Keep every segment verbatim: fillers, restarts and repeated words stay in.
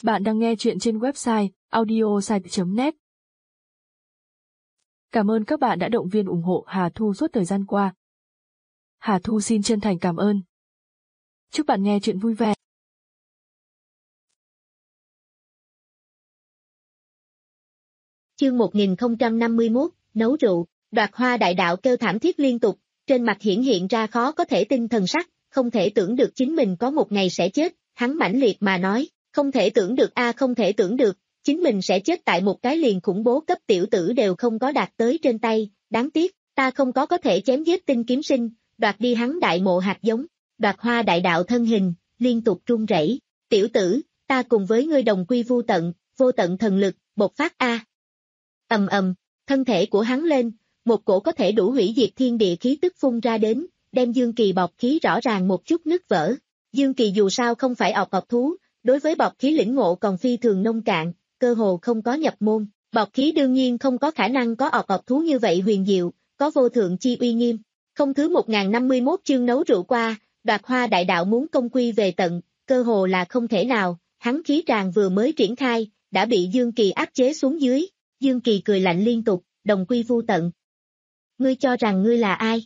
Bạn đang nghe chuyện trên website audiosite chấm net. Cảm ơn các bạn đã động viên ủng hộ Hà Thu suốt thời gian qua. Hà Thu xin chân thành cảm ơn. Chúc bạn nghe chuyện vui vẻ. Chương một nghìn không trăm năm mươi mốt, nấu rượu. Đoạt Hoa đại đạo kêu thảm thiết liên tục, trên mặt hiển hiện ra khó có thể tin thần sắc, không thể tưởng được chính mình có một ngày sẽ chết, hắn mãnh liệt mà nói, không thể tưởng được a không thể tưởng được, chính mình sẽ chết tại một cái liền khủng bố cấp tiểu tử đều không có đạt tới trên tay, đáng tiếc, ta không có có thể chém giết Tinh Kiếm Sinh, đoạt đi hắn đại mộ hạt giống. Đoạt Hoa đại đạo thân hình, liên tục run rẩy, tiểu tử, ta cùng với ngươi đồng quy vu tận, vô tận thần lực, bộc phát a. Ầm ầm, thân thể của hắn lên, một cổ có thể đủ hủy diệt thiên địa khí tức phun ra đến, đem Dương Kỳ bọc khí rõ ràng một chút nứt vỡ. Dương Kỳ dù sao không phải ọc ọc thú, đối với bọc khí lĩnh ngộ còn phi thường nông cạn, cơ hồ không có nhập môn, bọc khí đương nhiên không có khả năng có ọc ọc thú như vậy huyền diệu, có vô thượng chi uy nghiêm. Không thứ một nghìn năm mươi mốt chương nấu rượu qua, Đoạt Hoa đại đạo muốn công quy về tận, cơ hồ là không thể nào, hắn khí tràng vừa mới triển khai, đã bị Dương Kỳ áp chế xuống dưới. Dương Kỳ cười lạnh liên tục, đồng quy vu tận. Ngươi cho rằng ngươi là ai?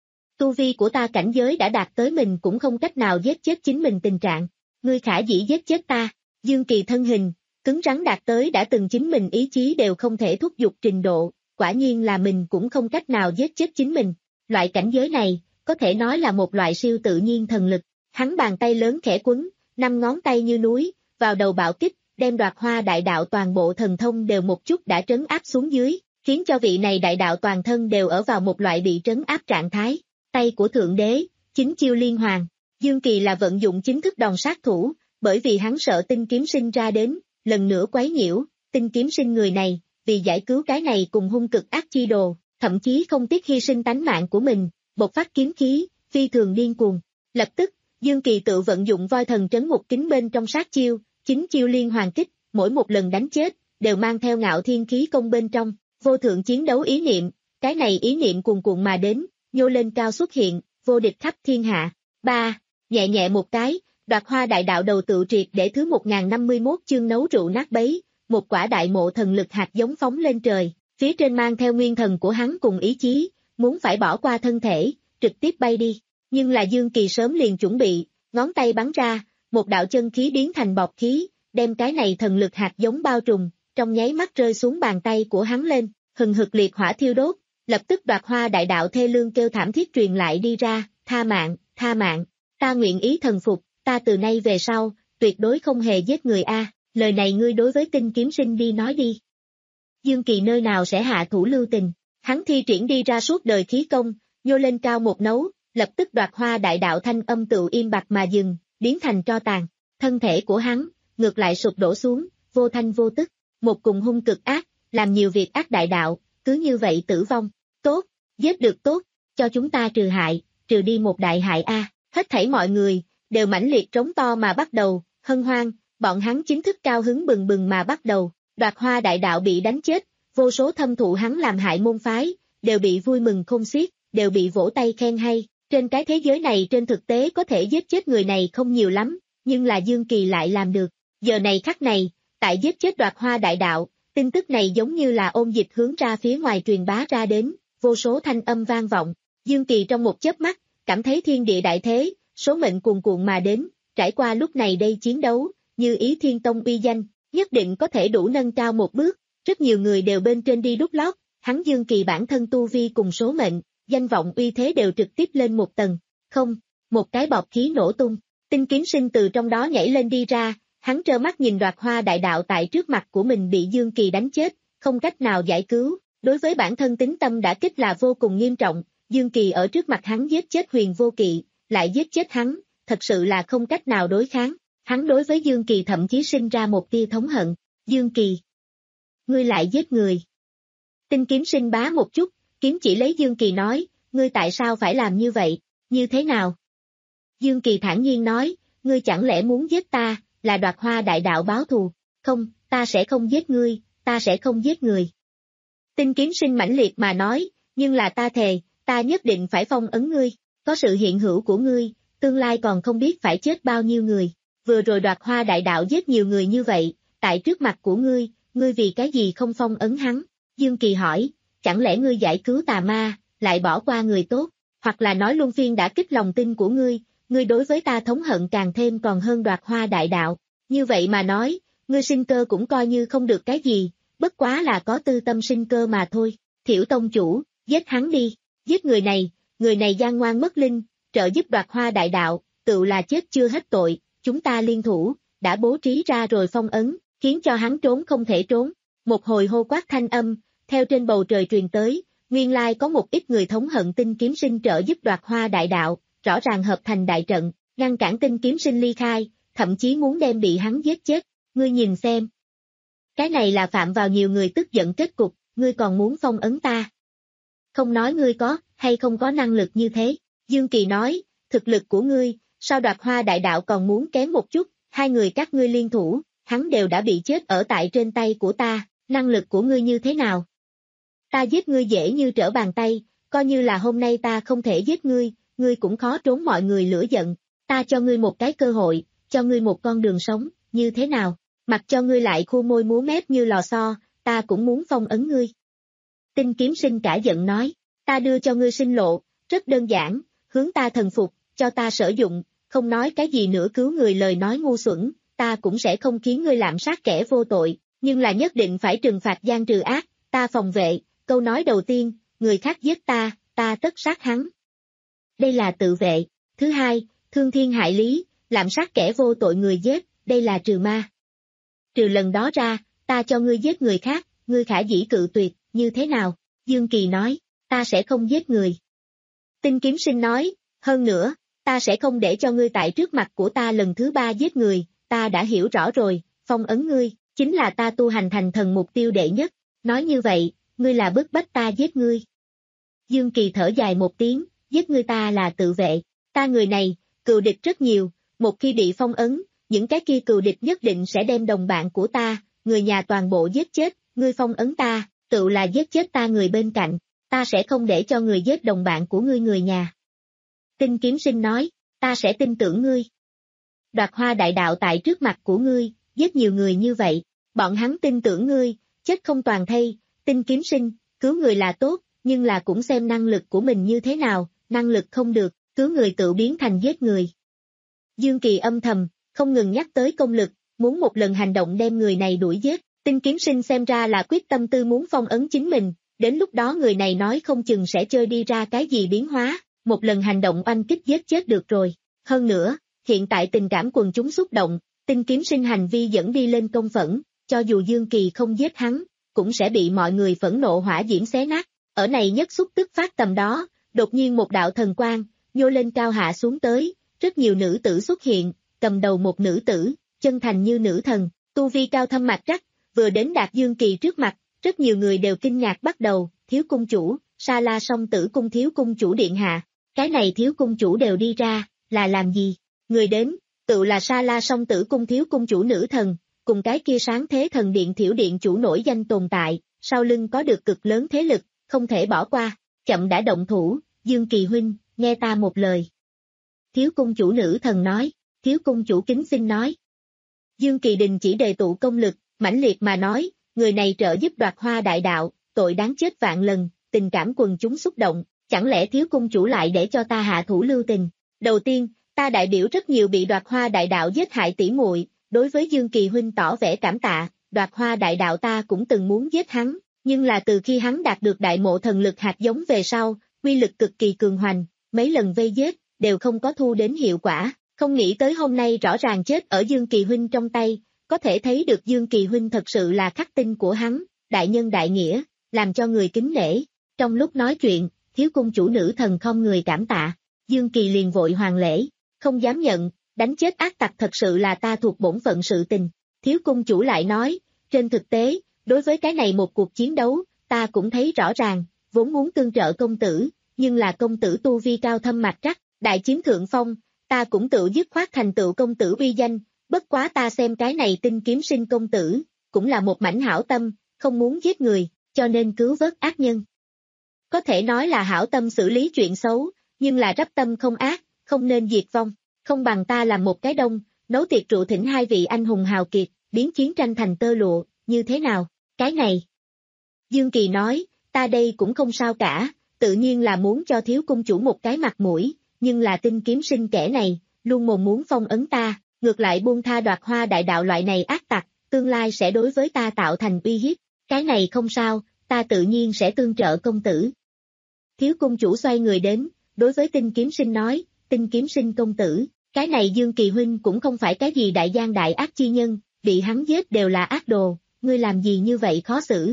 Tu vi của ta cảnh giới đã đạt tới mình cũng không cách nào giết chết chính mình tình trạng. Ngươi khả dĩ giết chết ta. Dương Kỳ thân hình, cứng rắn đạt tới đã từng chính mình ý chí đều không thể thúc giục trình độ, quả nhiên là mình cũng không cách nào giết chết chính mình. Loại cảnh giới này, có thể nói là một loại siêu tự nhiên thần lực. Hắn bàn tay lớn khẽ quấn, năm ngón tay như núi, vào đầu bạo kích, đem Đoạt Hoa đại đạo toàn bộ thần thông đều một chút đã trấn áp xuống dưới, khiến cho vị này đại đạo toàn thân đều ở vào một loại bị trấn áp trạng thái. Tay của Thượng Đế, chính chiêu liên hoàn. Dương Kỳ là vận dụng chính thức đòn sát thủ, bởi vì hắn sợ Tinh Kiếm Sinh ra đến, lần nữa quấy nhiễu, Tinh Kiếm Sinh người này, vì giải cứu cái này cùng hung cực ác chi đồ, thậm chí không tiếc hy sinh tánh mạng của mình, bộc phát kiếm khí, phi thường điên cuồng. Lập tức, Dương Kỳ tự vận dụng voi thần trấn một kính bên trong sát chiêu, chính chiêu liên hoàn kích, mỗi một lần đánh chết, đều mang theo ngạo thiên khí công bên trong, vô thượng chiến đấu ý niệm, cái này ý niệm cuồn cuộn mà đến, nhô lên cao xuất hiện, vô địch khắp thiên hạ. Ba, nhẹ nhẹ một cái, Đoạt Hoa đại đạo đầu tự triệt để thứ một nghìn năm mươi mốt chương nấu rượu nát bấy, một quả đại mộ thần lực hạt giống phóng lên trời, phía trên mang theo nguyên thần của hắn cùng ý chí, muốn phải bỏ qua thân thể, trực tiếp bay đi, nhưng là Dương Kỳ sớm liền chuẩn bị, ngón tay bắn ra, một đạo chân khí biến thành bọt khí, đem cái này thần lực hạt giống bao trùm, trong nháy mắt rơi xuống bàn tay của hắn lên, hừng hực liệt hỏa thiêu đốt, lập tức Đoạt Hoa đại đạo thê lương kêu thảm thiết truyền lại đi ra, tha mạng, tha mạng, ta nguyện ý thần phục, ta từ nay về sau, tuyệt đối không hề giết người a, lời này ngươi đối với Tinh Kiếm Sinh đi nói đi. Dương Kỳ nơi nào sẽ hạ thủ lưu tình, hắn thi triển đi ra suốt đời khí công, nhô lên cao một nấu, lập tức Đoạt Hoa đại đạo thanh âm tựu im bặt mà dừng, biến thành tro tàn, thân thể của hắn, ngược lại sụp đổ xuống, vô thanh vô tức, một cùng hung cực ác, làm nhiều việc ác đại đạo, cứ như vậy tử vong, tốt, giết được tốt, cho chúng ta trừ hại, trừ đi một đại hại a. Hết thảy mọi người, đều mãnh liệt trống to mà bắt đầu, hân hoan, bọn hắn chính thức cao hứng bừng bừng mà bắt đầu, Đoạt Hoa đại đạo bị đánh chết, vô số thâm thụ hắn làm hại môn phái, đều bị vui mừng khôn xiết, đều bị vỗ tay khen hay, trên cái thế giới này trên thực tế có thể giết chết người này không nhiều lắm, nhưng là Dương Kỳ lại làm được, giờ này khắc này, tại giết chết Đoạt Hoa đại đạo, tin tức này giống như là ôn dịch hướng ra phía ngoài truyền bá ra đến, vô số thanh âm vang vọng, Dương Kỳ trong một chớp mắt, cảm thấy thiên địa đại thế, số mệnh cuồn cuộn mà đến, trải qua lúc này đây chiến đấu, như ý Thiên Tông uy danh, nhất định có thể đủ nâng cao một bước, rất nhiều người đều bên trên đi đút lót, hắn Dương Kỳ bản thân tu vi cùng số mệnh, danh vọng uy thế đều trực tiếp lên một tầng, không, một cái bọt khí nổ tung, Tinh Kiếm Sinh từ trong đó nhảy lên đi ra, hắn trơ mắt nhìn Đoạt Hoa đại đạo tại trước mặt của mình bị Dương Kỳ đánh chết, không cách nào giải cứu, đối với bản thân tính tâm đã kích là vô cùng nghiêm trọng, Dương Kỳ ở trước mặt hắn giết chết Huyền Vô Kỵ, lại giết chết hắn, thật sự là không cách nào đối kháng, hắn đối với Dương Kỳ thậm chí sinh ra một tia thống hận, Dương Kỳ, ngươi lại giết người. Tinh Kiếm Sinh bá một chút, kiếm chỉ lấy Dương Kỳ nói, ngươi tại sao phải làm như vậy, như thế nào? Dương Kỳ thản nhiên nói, ngươi chẳng lẽ muốn giết ta, là Đoạt Hoa đại đạo báo thù, không, ta sẽ không giết ngươi, ta sẽ không giết người. Tinh Kiếm Sinh mãnh liệt mà nói, nhưng là ta thề, ta nhất định phải phong ấn ngươi, có sự hiện hữu của ngươi, tương lai còn không biết phải chết bao nhiêu người. vừa rồi Đoạt Hoa đại đạo giết nhiều người như vậy, tại trước mặt của ngươi, ngươi vì cái gì không phong ấn hắn? Dương Kỳ hỏi, chẳng lẽ ngươi giải cứu tà ma, lại bỏ qua người tốt, hoặc là nói luân phiên đã kích lòng tin của ngươi, ngươi đối với ta thống hận càng thêm còn hơn Đoạt Hoa đại đạo, như vậy mà nói, ngươi sinh cơ cũng coi như không được cái gì, bất quá là có tư tâm sinh cơ mà thôi. Thiểu tông chủ, giết hắn đi, giết người này, người này gian ngoan mất linh, trợ giúp Đoạt Hoa đại đạo, tự là chết chưa hết tội, chúng ta liên thủ, đã bố trí ra rồi phong ấn, khiến cho hắn trốn không thể trốn. Một hồi hô quát thanh âm, theo trên bầu trời truyền tới, nguyên lai có một ít người thống hận Tinh Kiếm Sinh trợ giúp Đoạt Hoa đại đạo, rõ ràng hợp thành đại trận, ngăn cản Tinh Kiếm Sinh ly khai, thậm chí muốn đem bị hắn giết chết, ngươi nhìn xem. Cái này là phạm vào nhiều người tức giận kết cục, ngươi còn muốn phong ấn ta. Không nói ngươi có, hay không có năng lực như thế, Dương Kỳ nói, thực lực của ngươi, sao Đoạt Hoa đại đạo còn muốn kém một chút, hai người các ngươi liên thủ, hắn đều đã bị chết ở tại trên tay của ta, năng lực của ngươi như thế nào? Ta giết ngươi dễ như trở bàn tay, coi như là hôm nay ta không thể giết ngươi, ngươi cũng khó trốn mọi người lửa giận, ta cho ngươi một cái cơ hội, cho ngươi một con đường sống, như thế nào? Mặc cho ngươi lại khô môi múa mép như lò xo, ta cũng muốn phong ấn ngươi. Tinh Kiếm Sinh cả giận nói, ta đưa cho ngươi sinh lộ, rất đơn giản, hướng ta thần phục, cho ta sử dụng, không nói cái gì nữa cứu người lời nói ngu xuẩn, ta cũng sẽ không khiến ngươi lạm sát kẻ vô tội, nhưng là nhất định phải trừng phạt gian trừ ác, ta phòng vệ, câu nói đầu tiên, người khác giết ta, ta tất sát hắn. Đây là tự vệ, thứ hai, thương thiên hại lý, lạm sát kẻ vô tội người giết, đây là trừ ma. Trừ lần đó ra, ta cho ngươi giết người khác, ngươi khả dĩ cự tuyệt, như thế nào? Dương Kỳ nói, ta sẽ không giết người. Tinh Kiếm Sinh nói, hơn nữa, ta sẽ không để cho ngươi tại trước mặt của ta lần thứ ba giết người, ta đã hiểu rõ rồi, phong ấn ngươi, chính là ta tu hành thành thần mục tiêu đệ nhất, nói như vậy, ngươi là bức bách ta giết ngươi. Dương Kỳ thở dài một tiếng, giết ngươi ta là tự vệ, ta người này, cừu địch rất nhiều, một khi bị phong ấn, những cái kia cừu địch nhất định sẽ đem đồng bạn của ta, người nhà toàn bộ giết chết, ngươi phong ấn ta, tự là giết chết ta người bên cạnh, ta sẽ không để cho người giết đồng bạn của ngươi người nhà. Tinh Kiếm Sinh nói, ta sẽ tin tưởng ngươi. Đoạt Hoa đại đạo tại trước mặt của ngươi, giết nhiều người như vậy, bọn hắn tin tưởng ngươi, chết không toàn thây. Tinh Kiếm Sinh, cứu người là tốt, nhưng là cũng xem năng lực của mình như thế nào, năng lực không được, cứu người tự biến thành giết người. Dương Kỳ âm thầm, không ngừng nhắc tới công lực, muốn một lần hành động đem người này đuổi giết. Tinh Kiếm Sinh xem ra là quyết tâm tư muốn phong ấn chính mình, đến lúc đó người này nói không chừng sẽ chơi đi ra cái gì biến hóa, một lần hành động oanh kích giết chết được rồi. Hơn nữa, hiện tại tình cảm quần chúng xúc động, Tinh Kiếm Sinh hành vi dẫn đi lên công phẫn, cho dù Dương Kỳ không giết hắn, cũng sẽ bị mọi người phẫn nộ hỏa diễm xé nát. Ở này nhất xúc tức phát tầm đó, đột nhiên một đạo thần quang, nhô lên cao hạ xuống tới, rất nhiều nữ tử xuất hiện, cầm đầu một nữ tử, chân thành như nữ thần, tu vi cao thâm mạch rắc, vừa đến đạt Dương Kỳ trước mặt, rất nhiều người đều kinh ngạc bắt đầu, thiếu cung chủ, Sa La Song Tử cung thiếu cung chủ điện hạ, cái này thiếu cung chủ đều đi ra, là làm gì? Người đến, tự là Sa La Song Tử cung thiếu cung chủ nữ thần, cùng cái kia sáng thế thần điện thiểu điện chủ nổi danh tồn tại, sau lưng có được cực lớn thế lực, không thể bỏ qua, chậm đã động thủ, Dương Kỳ huynh, nghe ta một lời. Thiếu cung chủ nữ thần nói, thiếu cung chủ kính xin nói. Dương Kỳ đình chỉ đề tụ công lực, mãnh liệt mà nói, người này trợ giúp Đoạt Hoa đại đạo, tội đáng chết vạn lần, tình cảm quần chúng xúc động, chẳng lẽ thiếu cung chủ lại để cho ta hạ thủ lưu tình. Đầu tiên, ta đại biểu rất nhiều bị Đoạt Hoa đại đạo giết hại tỷ muội, đối với Dương Kỳ huynh tỏ vẻ cảm tạ, Đoạt Hoa đại đạo ta cũng từng muốn giết hắn, nhưng là từ khi hắn đạt được đại mộ thần lực hạt giống về sau, quy lực cực kỳ cường hoành, mấy lần vây giết, đều không có thu đến hiệu quả, không nghĩ tới hôm nay rõ ràng chết ở Dương Kỳ huynh trong tay, có thể thấy được Dương Kỳ huynh thật sự là khắc tinh của hắn, đại nhân đại nghĩa, làm cho người kính nể. Trong lúc nói chuyện, thiếu cung chủ nữ thần không người cảm tạ, Dương Kỳ liền vội hoàn lễ, không dám nhận, đánh chết ác tặc thật sự là ta thuộc bổn phận sự tình. Thiếu cung chủ lại nói, trên thực tế, đối với cái này một cuộc chiến đấu, ta cũng thấy rõ ràng, vốn muốn tương trợ công tử, nhưng là công tử tu vi cao thâm mạch rắc, đại chiếm thượng phong, ta cũng tự dứt khoát thành tựu công tử uy danh, bất quá ta xem cái này Tinh Kiếm Sinh công tử, cũng là một mảnh hảo tâm, không muốn giết người, cho nên cứu vớt ác nhân. Có thể nói là hảo tâm xử lý chuyện xấu, nhưng là rắp tâm không ác, không nên diệt vong, không bằng ta làm một cái đông, nấu tiệc rượu thỉnh hai vị anh hùng hào kiệt, biến chiến tranh thành tơ lụa, như thế nào? Cái này. Dương Kỳ nói, ta đây cũng không sao cả, tự nhiên là muốn cho thiếu cung chủ một cái mặt mũi, nhưng là Tinh Kiếm Sinh kẻ này, luôn mồm muốn phong ấn ta, ngược lại buông tha Đoạt Hoa đại đạo loại này ác tặc, tương lai sẽ đối với ta tạo thành uy hiếp, cái này không sao, ta tự nhiên sẽ tương trợ công tử. Thiếu cung chủ xoay người đến, đối với Tinh Kiếm Sinh nói, Tinh Kiếm Sinh công tử, cái này Dương Kỳ huynh cũng không phải cái gì đại gian đại ác chi nhân, bị hắn giết đều là ác đồ, ngươi làm gì như vậy khó xử.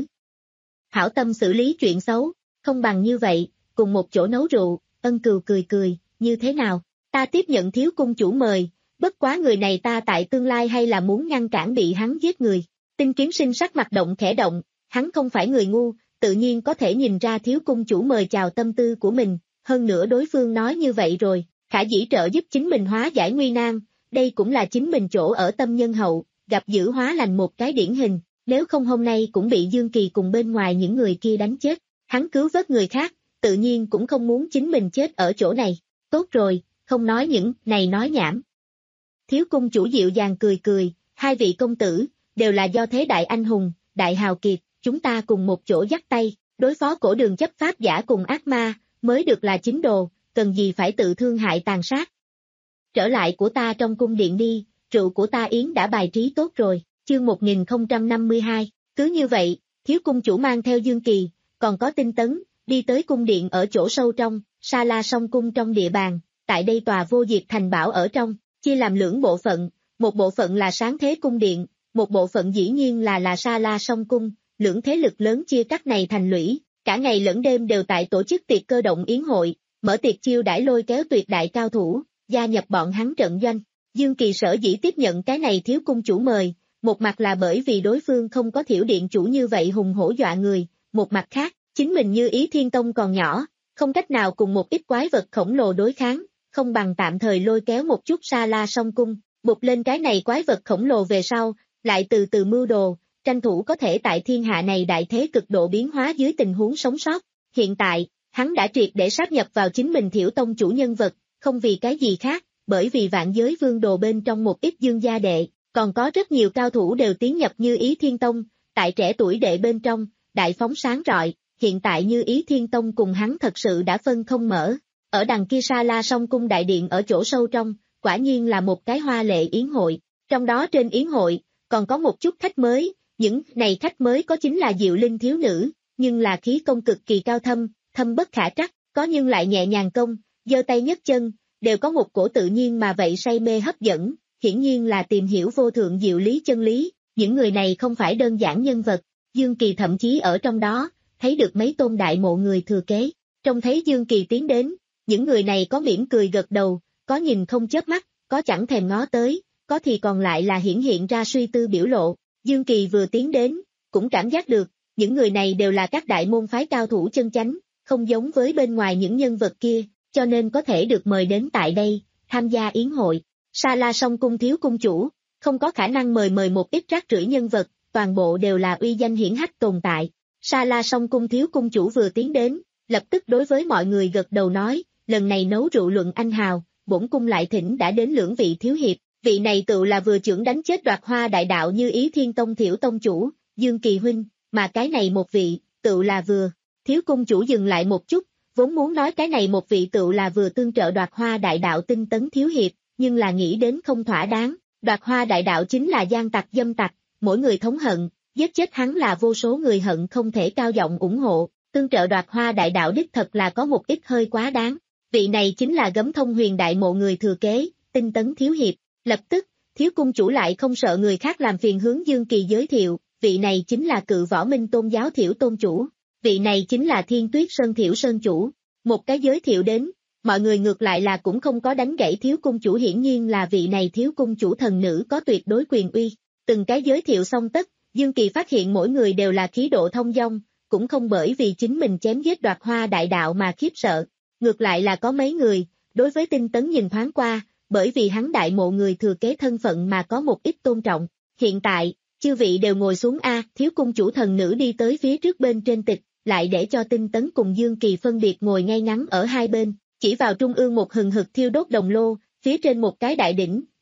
Hảo tâm xử lý chuyện xấu, không bằng như vậy, cùng một chỗ nấu rượu, Ân Cừu cười cười, như thế nào, ta tiếp nhận thiếu cung chủ mời, bất quá người này ta tại tương lai hay là muốn ngăn cản bị hắn giết người. Tinh Kiếm Sinh sắc mặt động khẽ động, hắn không phải người ngu, tự nhiên có thể nhìn ra thiếu cung chủ mời chào tâm tư của mình, hơn nữa đối phương nói như vậy rồi, khả dĩ trợ giúp chính mình hóa giải nguy nan, đây cũng là chính mình chỗ ở tâm nhân hậu, gặp dữ hóa lành một cái điển hình, nếu không hôm nay cũng bị Dương Kỳ cùng bên ngoài những người kia đánh chết, hắn cứu vớt người khác, tự nhiên cũng không muốn chính mình chết ở chỗ này, tốt rồi, không nói những này nói nhảm. Thiếu cung chủ dịu dàng cười cười, hai vị công tử, đều là do thế đại anh hùng, đại hào kiệt, chúng ta cùng một chỗ dắt tay, đối phó cổ đường chấp pháp giả cùng ác ma, mới được là chính đồ, cần gì phải tự thương hại tàn sát. Trở lại của ta trong cung điện đi, rượu của ta yến đã bài trí tốt rồi, chương một nghìn không trăm năm mươi hai, cứ như vậy, thiếu cung chủ mang theo Dương Kỳ, còn có Tinh Tấn, đi tới cung điện ở chỗ sâu trong, Sa La Song Cung trong địa bàn, tại đây tòa vô diệt thành bảo ở trong, chia làm lưỡng bộ phận, một bộ phận là Sáng Thế Cung Điện, một bộ phận dĩ nhiên là là Sa La Song Cung, lưỡng thế lực lớn chia cắt này thành lũy, cả ngày lẫn đêm đều tại tổ chức tiệc cơ động yến hội, mở tiệc chiêu đãi lôi kéo tuyệt đại cao thủ, gia nhập bọn hắn trận doanh. Dương Kỳ sở dĩ tiếp nhận cái này thiếu cung chủ mời, một mặt là bởi vì đối phương không có thiểu điện chủ như vậy hùng hổ dọa người, một mặt khác, chính mình như Ý Thiên Tông còn nhỏ, không cách nào cùng một ít quái vật khổng lồ đối kháng, không bằng tạm thời lôi kéo một chút Sa La Song Cung, bục lên cái này quái vật khổng lồ về sau, lại từ từ mưu đồ, tranh thủ có thể tại thiên hạ này đại thế cực độ biến hóa dưới tình huống sống sót. Hiện tại, hắn đã triệt để sáp nhập vào chính mình Thiểu Tông chủ nhân vật, không vì cái gì khác, bởi vì vạn giới vương đồ bên trong một ít dương gia đệ, còn có rất nhiều cao thủ đều tiến nhập như Ý Thiên Tông, tại trẻ tuổi đệ bên trong, đại phóng sáng rọi, hiện tại như Ý Thiên Tông cùng hắn thật sự đã phân không mở. Ở đằng kia Sa La Song Cung đại điện ở chỗ sâu trong, quả nhiên là một cái hoa lệ yến hội, trong đó trên yến hội, còn có một chút khách mới, những này khách mới có chính là Diệu Linh thiếu nữ, nhưng là khí công cực kỳ cao thâm, thâm bất khả trắc, có nhưng lại nhẹ nhàng công, giơ tay nhấc chân, đều có một cổ tự nhiên mà vậy say mê hấp dẫn, hiển nhiên là tìm hiểu vô thượng diệu lý chân lý, những người này không phải đơn giản nhân vật, Dương Kỳ thậm chí ở trong đó, thấy được mấy tôn đại mộ người thừa kế, trông thấy Dương Kỳ tiến đến, những người này có mỉm cười gật đầu, có nhìn không chớp mắt, có chẳng thèm ngó tới, có thì còn lại là hiển hiện ra suy tư biểu lộ, Dương Kỳ vừa tiến đến, cũng cảm giác được, những người này đều là các đại môn phái cao thủ chân chánh, không giống với bên ngoài những nhân vật kia, cho nên có thể được mời đến tại đây, tham gia yến hội. Sa La Song Cung thiếu cung chủ, không có khả năng mời mời một ít rác rưởi nhân vật, toàn bộ đều là uy danh hiển hách tồn tại. Sa La Song Cung thiếu cung chủ vừa tiến đến, lập tức đối với mọi người gật đầu nói, lần này nấu rượu luận anh hào, bổn cung lại thỉnh đã đến lưỡng vị thiếu hiệp, vị này tự là vừa trưởng đánh chết Đoạt Hoa đại đạo như Ý Thiên Tông Thiểu Tông chủ, Dương Kỳ huynh, mà cái này một vị, tự là vừa. Thiếu cung chủ dừng lại một chút, vốn muốn nói cái này một vị tự là vừa tương trợ Đoạt Hoa đại đạo Tinh Tấn thiếu hiệp, nhưng là nghĩ đến không thỏa đáng, Đoạt Hoa đại đạo chính là gian tặc dâm tặc, mỗi người thống hận, giết chết hắn là vô số người hận không thể cao giọng ủng hộ, tương trợ Đoạt Hoa đại đạo đích thật là có một ít hơi quá đáng. Vị này chính là Gấm Thông Huyền đại mộ người thừa kế, Tinh Tấn thiếu hiệp. Lập tức, thiếu cung chủ lại không sợ người khác làm phiền hướng Dương Kỳ giới thiệu, vị này chính là Cự Võ Minh Tôn giáo Thiểu Tôn chủ, vị này chính là Thiên Tuyết Sơn Thiểu Sơn chủ. Một cái giới thiệu đến, mọi người ngược lại là cũng không có đánh gãy thiếu cung chủ, hiển nhiên là vị này thiếu cung chủ thần nữ có tuyệt đối quyền uy. Từng cái giới thiệu xong tất, Dương Kỳ phát hiện mỗi người đều là khí độ thông dong, cũng không bởi vì chính mình chém giết Đoạt Hoa đại đạo mà khiếp sợ. Ngược lại là có mấy người, đối với Tinh Tấn nhìn thoáng qua, bởi vì hắn đại mộ người thừa kế thân phận mà có một ít tôn trọng. Hiện tại, chư vị đều ngồi xuống a, thiếu cung chủ thần nữ đi tới phía trước bên trên tịch, lại để cho Tinh Tấn cùng Dương Kỳ phân biệt ngồi ngay ngắn ở hai bên, chỉ vào trung ương một hừng hực thiêu đốt đồng lô, phía trên một cái đại đỉnh,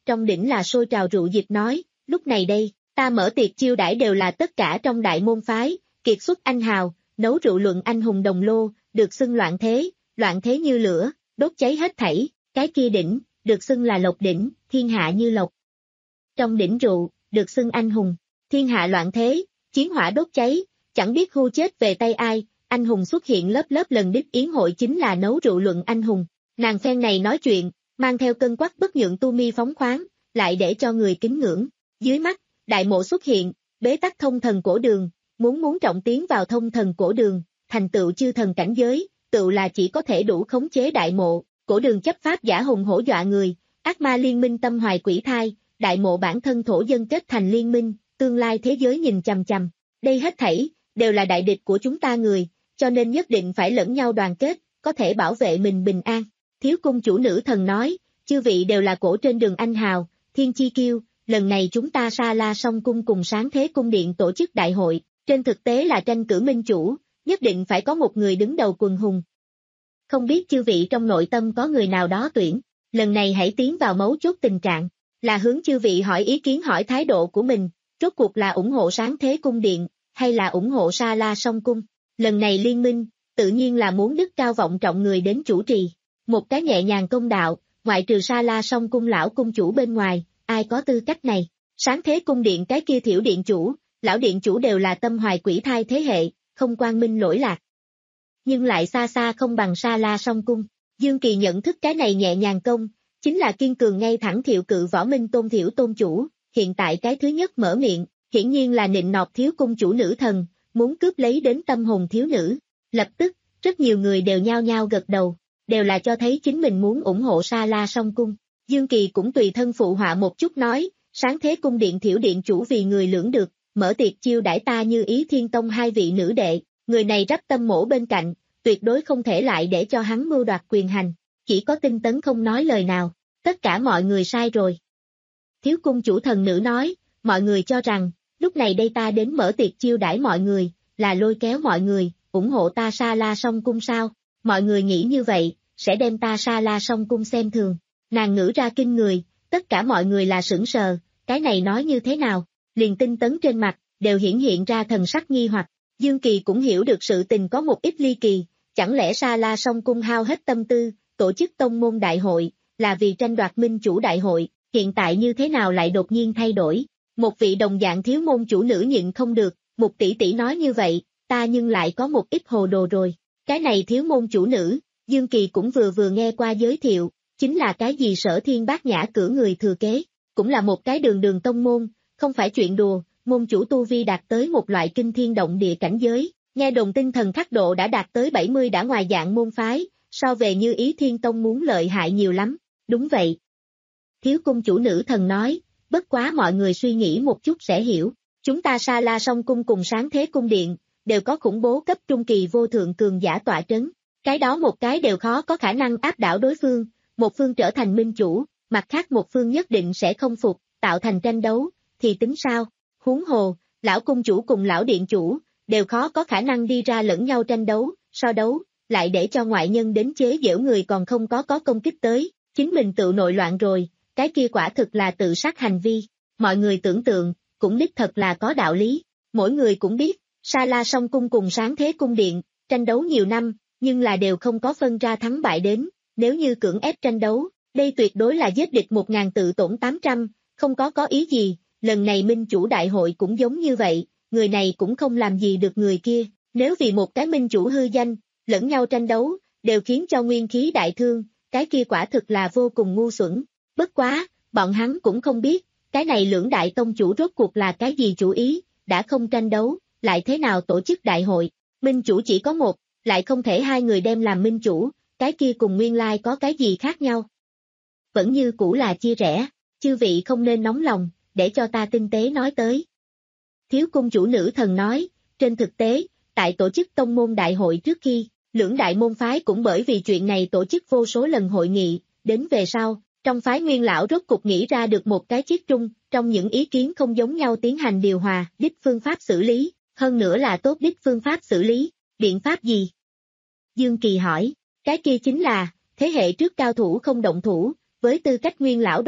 trong đỉnh là sôi trào rượu dịch nói, lúc này đây, ta mở tiệc chiêu đãi đều là tất cả trong đại môn phái, kiệt xuất anh hào, nấu rượu luận anh hùng đồng lô, được xưng loạn thế, loạn thế như lửa, đốt cháy hết thảy, cái kia đỉnh, được xưng là lộc đỉnh, thiên hạ như lộc. Trong đỉnh rượu, được xưng anh hùng, thiên hạ loạn thế, chiến hỏa đốt cháy, chẳng biết hưu chết về tay ai, anh hùng xuất hiện lớp lớp lần đích yến hội chính là nấu rượu luận anh hùng. Nàng phen này nói chuyện, mang theo cân quắc bất nhượng tu mi phóng khoáng, lại để cho người kính ngưỡng. Dưới mắt, đại mộ xuất hiện, bế tắc thông thần cổ đường, muốn muốn trọng tiến vào thông thần cổ đường, thành tựu chư thần cảnh giới, tựu là chỉ có thể đủ khống chế đại mộ, cổ đường chấp pháp giả hùng hổ dọa người, ác ma liên minh tâm hoài quỷ thai, đại mộ bản thân thổ dân kết thành liên minh, tương lai thế giới nhìn chằm chằm. Đây hết thảy, đều là đại địch của chúng ta người, cho nên nhất định phải lẫn nhau đoàn kết, có thể bảo vệ mình bình an. Thiếu cung chủ nữ thần nói, chư vị đều là cổ trên đường anh hào, thiên chi kiêu, lần này chúng ta Sa La Song Cung cùng Sáng Thế Cung Điện tổ chức đại hội, trên thực tế là tranh cử minh chủ, nhất định phải có một người đứng đầu quần hùng. Không biết chư vị trong nội tâm có người nào đó tuyển, lần này hãy tiến vào mấu chốt tình trạng, là hướng chư vị hỏi ý kiến hỏi thái độ của mình, rốt cuộc là ủng hộ Sáng Thế Cung Điện, hay là ủng hộ Sa La Song Cung. Lần này liên minh, tự nhiên là muốn đức cao vọng trọng người đến chủ trì. Một cái nhẹ nhàng công đạo, ngoại trừ Sa La Song Cung lão cung chủ bên ngoài, ai có tư cách này. Sáng Thế Cung Điện cái kia thiểu điện chủ, lão điện chủ đều là tâm hoài quỷ thai thế hệ, không quang minh lỗi lạc. Nhưng lại xa xa không bằng Sa La Song Cung. Dương Kỳ nhận thức cái này nhẹ nhàng công, chính là kiên cường ngay thẳng thiệu cự võ minh tôn thiểu tôn chủ, hiện tại cái thứ nhất mở miệng, hiển nhiên là nịnh nọt thiếu cung chủ nữ thần, muốn cướp lấy đến tâm hồn thiếu nữ. Lập tức, rất nhiều người đều nhao nhao gật đầu, đều là cho thấy chính mình muốn ủng hộ Sa La Song Cung. Dương Kỳ cũng tùy thân phụ họa một chút nói, Sáng Thế Cung Điện thiểu điện chủ vì người lưỡng được, mở tiệc chiêu đãi ta Như Ý Thiên Tông hai vị nữ đệ, người này rắp tâm mổ bên cạnh, tuyệt đối không thể lại để cho hắn mưu đoạt quyền hành, chỉ có Tinh Tấn không nói lời nào, tất cả mọi người sai rồi. Thiếu cung chủ thần nữ nói, mọi người cho rằng, lúc này đây ta đến mở tiệc chiêu đãi mọi người, là lôi kéo mọi người, ủng hộ ta Sa La Song Cung sao, mọi người nghĩ như vậy, sẽ đem ta Sa La Song Cung xem thường. Nàng ngữ ra kinh người, tất cả mọi người là sững sờ, cái này nói như thế nào, liền Tinh Tấn trên mặt, đều hiển hiện ra thần sắc nghi hoặc. Dương Kỳ cũng hiểu được sự tình có một ít ly kỳ, chẳng lẽ Sa La Song Cung hao hết tâm tư, tổ chức tông môn đại hội, là vì tranh đoạt minh chủ đại hội, hiện tại như thế nào lại đột nhiên thay đổi. Một vị đồng dạng thiếu môn chủ nữ nhịn không được, một tỷ tỷ nói như vậy, ta nhưng lại có một ít hồ đồ rồi. Cái này thiếu môn chủ nữ, Dương Kỳ cũng vừa vừa nghe qua giới thiệu, chính là cái gì Sở Thiên Bát Nhã cử người thừa kế, cũng là một cái đường đường tông môn, không phải chuyện đùa, môn chủ tu vi đạt tới một loại kinh thiên động địa cảnh giới, nghe đồn tinh thần khắc độ đã đạt tới bảy mươi đã ngoài dạng môn phái, so về Như Ý Thiên Tông muốn lợi hại nhiều lắm, đúng vậy. Thiếu cung chủ nữ thần nói, bất quá mọi người suy nghĩ một chút sẽ hiểu, chúng ta Sa La Song Cung cùng Sáng Thế Cung Điện, đều có khủng bố cấp trung kỳ vô thượng cường giả tọa trấn, cái đó một cái đều khó có khả năng áp đảo đối phương, một phương trở thành minh chủ, mặt khác một phương nhất định sẽ không phục, tạo thành tranh đấu, thì tính sao? Huống hồ, lão cung chủ cùng lão điện chủ, đều khó có khả năng đi ra lẫn nhau tranh đấu, so đấu, lại để cho ngoại nhân đến chế giễu người còn không có có công kích tới, chính mình tự nội loạn rồi, cái kia quả thực là tự sát hành vi, mọi người tưởng tượng, cũng đích thật là có đạo lý, mỗi người cũng biết, Sa La Song Cung cùng Sáng Thế Cung Điện, tranh đấu nhiều năm, nhưng là đều không có phân ra thắng bại đến, nếu như cưỡng ép tranh đấu, đây tuyệt đối là giết địch một ngàn tự tổn tám trăm, không có có ý gì, lần này minh chủ đại hội cũng giống như vậy, người này cũng không làm gì được người kia, nếu vì một cái minh chủ hư danh, lẫn nhau tranh đấu, đều khiến cho nguyên khí đại thương, cái kia quả thực là vô cùng ngu xuẩn, bất quá, bọn hắn cũng không biết, cái này lưỡng đại tông chủ rốt cuộc là cái gì chủ ý, đã không tranh đấu, lại thế nào tổ chức đại hội, minh chủ chỉ có một, lại không thể hai người đem làm minh chủ, cái kia cùng nguyên lai có cái gì khác nhau. Vẫn như cũ là chia rẽ, chư vị không nên nóng lòng, để cho ta tinh tế nói tới. Thiếu cung chủ nữ thần nói, trên thực tế, tại tổ chức tông môn đại hội trước khi, lưỡng đại môn phái cũng bởi vì chuyện này tổ chức vô số lần hội nghị, đến về sau, trong phái nguyên lão rốt cục nghĩ ra được một cái chiết trung, trong những ý kiến không giống nhau tiến hành điều hòa, đích phương pháp xử lý, hơn nữa là tốt đích phương pháp xử lý, biện pháp gì? Dương Kỳ hỏi, cái kia chính là, thế hệ trước cao thủ không động thủ, với tư cách nguyên lão đoàn,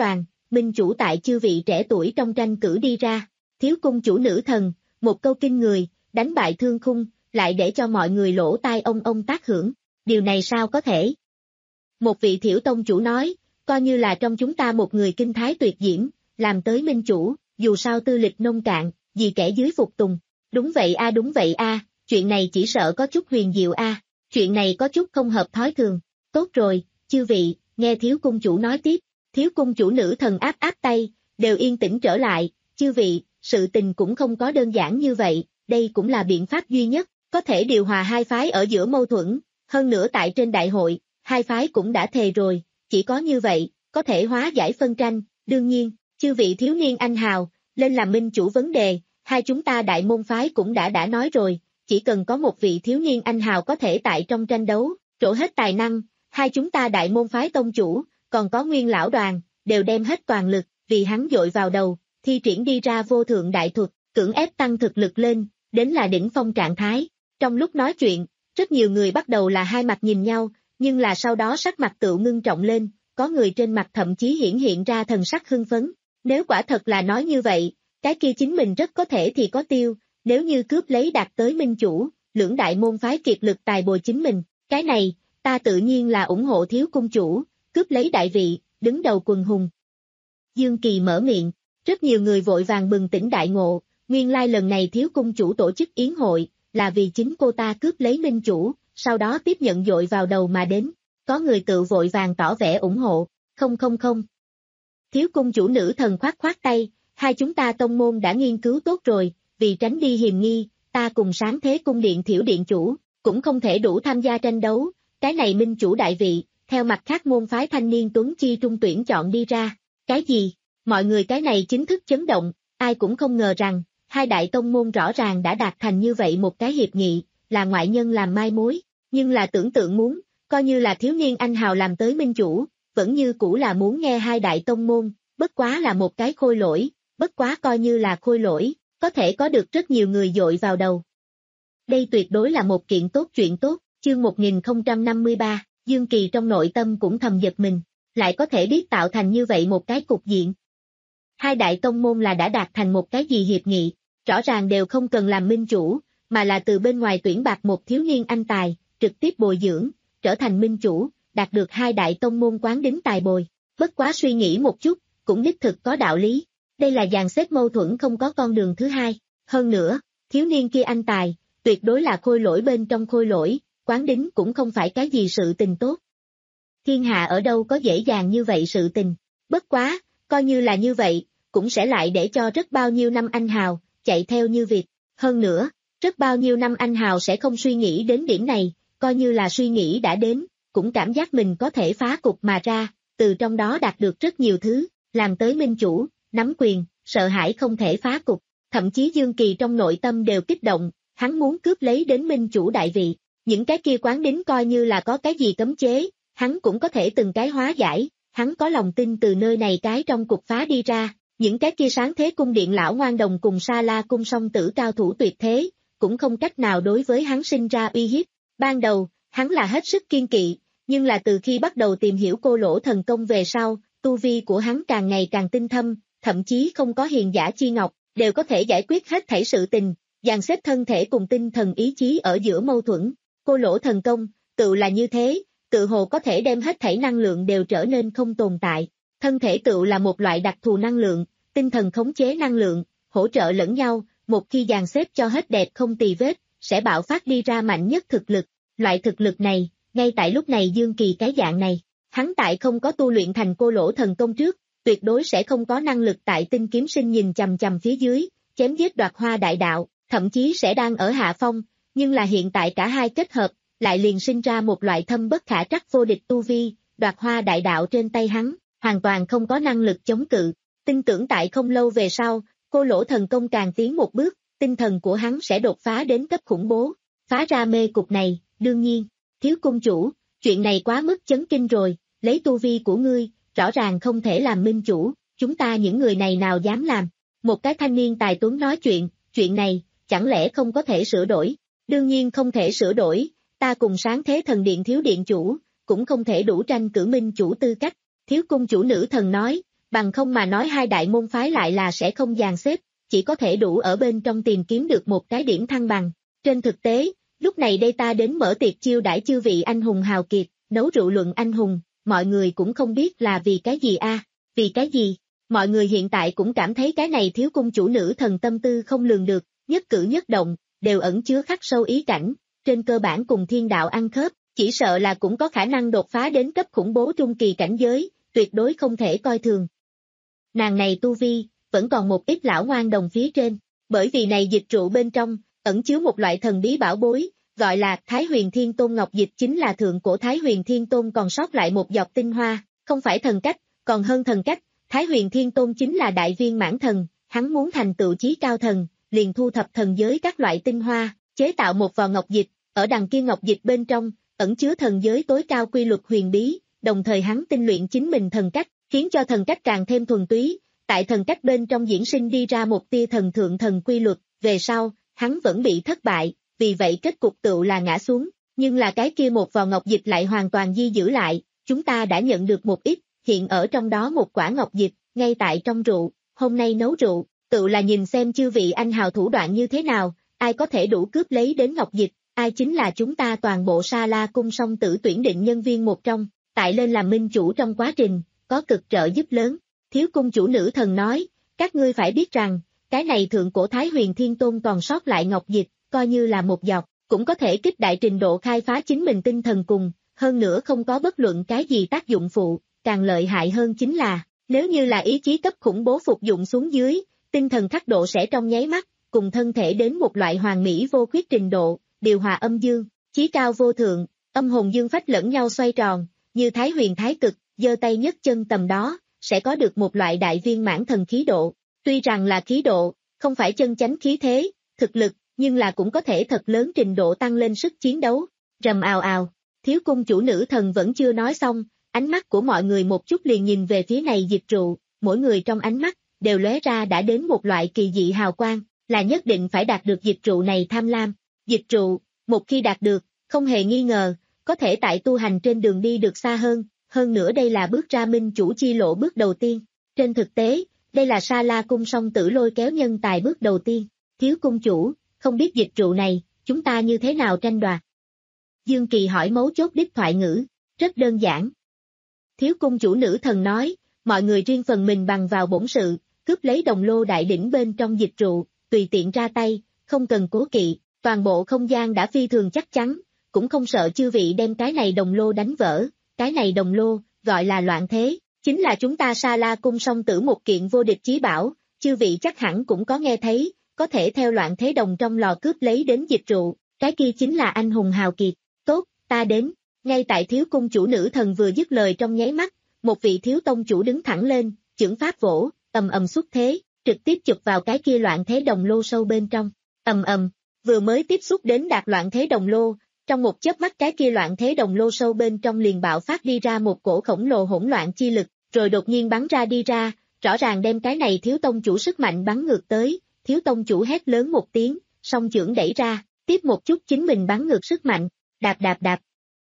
minh chủ tại chư vị trẻ tuổi trong tranh cử đi ra. Thiếu cung chủ nữ thần, một câu kinh người, đánh bại Thương Khung, lại để cho mọi người lỗ tai ông ông tác hưởng. Điều này sao có thể? Một vị thiểu tông chủ nói, coi như là trong chúng ta một người kinh thái tuyệt diễm, làm tới minh chủ, dù sao tư lịch nông cạn, gì kẻ dưới phục tùng. Đúng vậy a đúng vậy a, chuyện này chỉ sợ có chút huyền diệu a, chuyện này có chút không hợp thói thường. Tốt rồi, chư vị, nghe thiếu cung chủ nói tiếp, thiếu cung chủ nữ thần áp áp tay, đều yên tĩnh trở lại, chư vị, sự tình cũng không có đơn giản như vậy, đây cũng là biện pháp duy nhất, có thể điều hòa hai phái ở giữa mâu thuẫn, hơn nữa tại trên đại hội, hai phái cũng đã thề rồi, chỉ có như vậy, có thể hóa giải phân tranh, đương nhiên, chư vị thiếu niên anh hào, lên làm minh chủ vấn đề, hai chúng ta đại môn phái cũng đã đã nói rồi, chỉ cần có một vị thiếu niên anh hào có thể tại trong tranh đấu, trổ hết tài năng, hai chúng ta đại môn phái tông chủ, còn có nguyên lão đoàn, đều đem hết toàn lực, vì hắn dội vào đầu, thi triển đi ra vô thượng đại thuật, cưỡng ép tăng thực lực lên, đến là đỉnh phong trạng thái. Trong lúc nói chuyện, rất nhiều người bắt đầu là hai mặt nhìn nhau, nhưng là sau đó sắc mặt tựu ngưng trọng lên, có người trên mặt thậm chí hiển hiện ra thần sắc hưng phấn. Nếu quả thật là nói như vậy, cái kia chính mình rất có thể thì có tiêu, nếu như cướp lấy đạt tới minh chủ, lưỡng đại môn phái kiệt lực tài bồi chính mình, cái này, ta tự nhiên là ủng hộ thiếu cung chủ, cướp lấy đại vị, đứng đầu quần hùng. Dương Kỳ mở miệng, rất nhiều người vội vàng bừng tỉnh đại ngộ, nguyên lai lần này thiếu cung chủ tổ chức yến hội, là vì chính cô ta cướp lấy minh chủ, sau đó tiếp nhận dội vào đầu mà đến, có người tự vội vàng tỏ vẻ ủng hộ, không không không. Thiếu cung chủ nữ thần khoát khoát tay, hai chúng ta tông môn đã nghiên cứu tốt rồi, vì tránh đi hiềm nghi, ta cùng sáng thế cung điện thiểu điện chủ, cũng không thể đủ tham gia tranh đấu, cái này minh chủ đại vị, theo mặt khác môn phái thanh niên tuấn chi trung tuyển chọn đi ra, cái gì, mọi người cái này chính thức chấn động, ai cũng không ngờ rằng, hai đại tông môn rõ ràng đã đạt thành như vậy một cái hiệp nghị, là ngoại nhân làm mai mối, nhưng là tưởng tượng muốn, coi như là thiếu niên anh hào làm tới minh chủ, vẫn như cũ là muốn nghe hai đại tông môn, bất quá là một cái khôi lỗi, bất quá coi như là khôi lỗi, có thể có được rất nhiều người dội vào đầu. Đây tuyệt đối là một kiện tốt chuyện tốt, chương một nghìn không trăm năm mươi ba, Dương Kỳ trong nội tâm cũng thầm giật mình, lại có thể biết tạo thành như vậy một cái cục diện. Hai đại tông môn là đã đạt thành một cái gì hiệp nghị, rõ ràng đều không cần làm minh chủ, mà là từ bên ngoài tuyển bạc một thiếu niên anh tài, trực tiếp bồi dưỡng, trở thành minh chủ, đạt được hai đại tông môn quán đính tài bồi. Bất quá suy nghĩ một chút, cũng đích thực có đạo lý. Đây là dàn xếp mâu thuẫn không có con đường thứ hai. Hơn nữa, thiếu niên kia anh tài, tuyệt đối là khôi lỗi bên trong khôi lỗi, quán đính cũng không phải cái gì sự tình tốt. Thiên hạ ở đâu có dễ dàng như vậy sự tình. Bất quá, coi như là như vậy, cũng sẽ lại để cho rất bao nhiêu năm anh hào, chạy theo như việc. Hơn nữa, rất bao nhiêu năm anh hào sẽ không suy nghĩ đến điểm này, coi như là suy nghĩ đã đến, cũng cảm giác mình có thể phá cục mà ra, từ trong đó đạt được rất nhiều thứ, làm tới minh chủ, nắm quyền, sợ hãi không thể phá cục. Thậm chí Dương Kỳ trong nội tâm đều kích động, hắn muốn cướp lấy đến minh chủ đại vị. Những cái kia quán đính coi như là có cái gì cấm chế, hắn cũng có thể từng cái hóa giải, hắn có lòng tin từ nơi này cái trong cục phá đi ra. Những cái kia sáng thế cung điện lão ngoan đồng cùng Sa La cung song tử cao thủ tuyệt thế, cũng không cách nào đối với hắn sinh ra uy hiếp. Ban đầu, hắn là hết sức kiên kỵ, nhưng là từ khi bắt đầu tìm hiểu cô lỗ thần công về sau, tu vi của hắn càng ngày càng tinh thâm, thậm chí không có hiền giả chi ngọc, đều có thể giải quyết hết thảy sự tình, dàn xếp thân thể cùng tinh thần ý chí ở giữa mâu thuẫn. Cô lỗ thần công, tự là như thế, tự hồ có thể đem hết thảy năng lượng đều trở nên không tồn tại. Thân thể tự là một loại đặc thù năng lượng, tinh thần khống chế năng lượng, hỗ trợ lẫn nhau, một khi dàn xếp cho hết đẹp không tì vết, sẽ bạo phát đi ra mạnh nhất thực lực. Loại thực lực này, ngay tại lúc này Dương Kỳ cái dạng này, hắn tại không có tu luyện thành cô lỗ thần công trước, tuyệt đối sẽ không có năng lực tại tinh kiếm sinh nhìn chằm chằm phía dưới, chém giết đoạt hoa đại đạo, thậm chí sẽ đang ở hạ phong, nhưng là hiện tại cả hai kết hợp, lại liền sinh ra một loại thâm bất khả trắc vô địch tu vi, đoạt hoa đại đạo trên tay hắn, hoàn toàn không có năng lực chống cự. Tin tưởng tại không lâu về sau, cô lỗ thần công càng tiến một bước, tinh thần của hắn sẽ đột phá đến cấp khủng bố, phá ra mê cục này. Đương nhiên, thiếu cung chủ, chuyện này quá mức chấn kinh rồi, lấy tu vi của ngươi, rõ ràng không thể làm minh chủ, chúng ta những người này nào dám làm. Một cái thanh niên tài tuấn nói chuyện, chuyện này, chẳng lẽ không có thể sửa đổi? Đương nhiên không thể sửa đổi, ta cùng sáng thế thần điện thiếu điện chủ, cũng không thể đủ tranh cử minh chủ tư cách. Thiếu cung chủ nữ thần nói, bằng không mà nói hai đại môn phái lại là sẽ không dàn xếp, chỉ có thể đủ ở bên trong tìm kiếm được một cái điểm thăng bằng. Trên thực tế, lúc này đây ta đến mở tiệc chiêu đãi chư vị anh hùng hào kiệt, nấu rượu luận anh hùng, mọi người cũng không biết là vì cái gì a, vì cái gì, mọi người hiện tại cũng cảm thấy cái này thiếu cung chủ nữ thần tâm tư không lường được, nhất cử nhất động, đều ẩn chứa khắc sâu ý cảnh, trên cơ bản cùng thiên đạo ăn khớp, chỉ sợ là cũng có khả năng đột phá đến cấp khủng bố trung kỳ cảnh giới, tuyệt đối không thể coi thường. Nàng này tu vi, vẫn còn một ít lão ngoan đồng phía trên, bởi vì này dịch trụ bên trong, ẩn chứa một loại thần bí bảo bối, gọi là Thái Huyền Thiên Tôn Ngọc Dịch, chính là thượng cổ Thái Huyền Thiên Tôn còn sót lại một giọt tinh hoa, không phải thần cách, còn hơn thần cách, Thái Huyền Thiên Tôn chính là đại viên mãn thần, hắn muốn thành tựu chí cao thần, liền thu thập thần giới các loại tinh hoa, chế tạo một vò ngọc dịch, ở đằng kia ngọc dịch bên trong, ẩn chứa thần giới tối cao quy luật huyền bí, đồng thời hắn tinh luyện chính mình thần cách, khiến cho thần cách càng thêm thuần túy, tại thần cách bên trong diễn sinh đi ra một tia thần thượng thần quy luật, về sau, hắn vẫn bị thất bại, vì vậy kết cục tựu là ngã xuống, nhưng là cái kia một vò ngọc dịch lại hoàn toàn di giữ lại, chúng ta đã nhận được một ít, hiện ở trong đó một quả ngọc dịch, ngay tại trong rượu, hôm nay nấu rượu, tựu là nhìn xem chư vị anh hào thủ đoạn như thế nào, ai có thể đủ cướp lấy đến ngọc dịch, ai chính là chúng ta toàn bộ Sa La cung song tử tuyển định nhân viên một trong, tại lên làm minh chủ trong quá trình, có cực trợ giúp lớn. Thiếu cung chủ nữ thần nói, các ngươi phải biết rằng, cái này thượng cổ Thái Huyền Thiên Tôn còn sót lại ngọc dịch, coi như là một giọt, cũng có thể kích đại trình độ khai phá chính mình tinh thần cùng, hơn nữa không có bất luận cái gì tác dụng phụ, càng lợi hại hơn chính là, nếu như là ý chí cấp khủng bố phục dụng xuống dưới, tinh thần khắc độ sẽ trong nháy mắt, cùng thân thể đến một loại hoàn mỹ vô khuyết trình độ, điều hòa âm dương, chí cao vô thượng, âm hồn dương phách lẫn nhau xoay tròn, như Thái Huyền Thái Cực, giơ tay nhấc chân tầm đó, sẽ có được một loại đại viên mãn thần khí độ. Tuy rằng là khí độ, không phải chân chánh khí thế, thực lực, nhưng là cũng có thể thật lớn trình độ tăng lên sức chiến đấu. Rầm ào ào, thiếu cung chủ nữ thần vẫn chưa nói xong, ánh mắt của mọi người một chút liền nhìn về phía này dịch trụ, mỗi người trong ánh mắt, đều lóe ra đã đến một loại kỳ dị hào quang, là nhất định phải đạt được dịch trụ này tham lam. Dịch trụ, một khi đạt được, không hề nghi ngờ, có thể tại tu hành trên đường đi được xa hơn, hơn nữa đây là bước ra minh chủ chi lộ bước đầu tiên. Trên thực tế, đây là Sa La cung song tử lôi kéo nhân tài bước đầu tiên. Thiếu cung chủ, không biết dịch trụ này, chúng ta như thế nào tranh đoạt? Dương Kỳ hỏi mấu chốt đích thoại ngữ, rất đơn giản. Thiếu cung chủ nữ thần nói, mọi người riêng phần mình bằng vào bổn sự, cướp lấy đồng lô đại đỉnh bên trong dịch trụ, tùy tiện ra tay, không cần cố kỵ, toàn bộ không gian đã phi thường chắc chắn, cũng không sợ chư vị đem cái này đồng lô đánh vỡ, cái này đồng lô, gọi là loạn thế, chính là chúng ta Sa La cung song tử một kiện vô địch chí bảo, chư vị chắc hẳn cũng có nghe thấy, có thể theo loạn thế đồng trong lò cướp lấy đến dịch trụ, cái kia chính là anh hùng hào kiệt, tốt, ta đến, ngay tại thiếu cung chủ nữ thần vừa dứt lời trong nháy mắt, một vị thiếu tông chủ đứng thẳng lên, chưởng pháp vỗ, ầm ầm xuất thế, trực tiếp chụp vào cái kia loạn thế đồng lô sâu bên trong, ầm ầm, vừa mới tiếp xúc đến đạt loạn thế đồng lô, trong một chớp mắt cái kia loạn thế đồng lô sâu bên trong liền bạo phát đi ra một cổ khổng lồ hỗn loạn chi lực, rồi đột nhiên bắn ra đi ra, rõ ràng đem cái này thiếu tông chủ sức mạnh bắn ngược tới, thiếu tông chủ hét lớn một tiếng, song chưởng đẩy ra, tiếp một chút chính mình bắn ngược sức mạnh, đạp đạp đạp.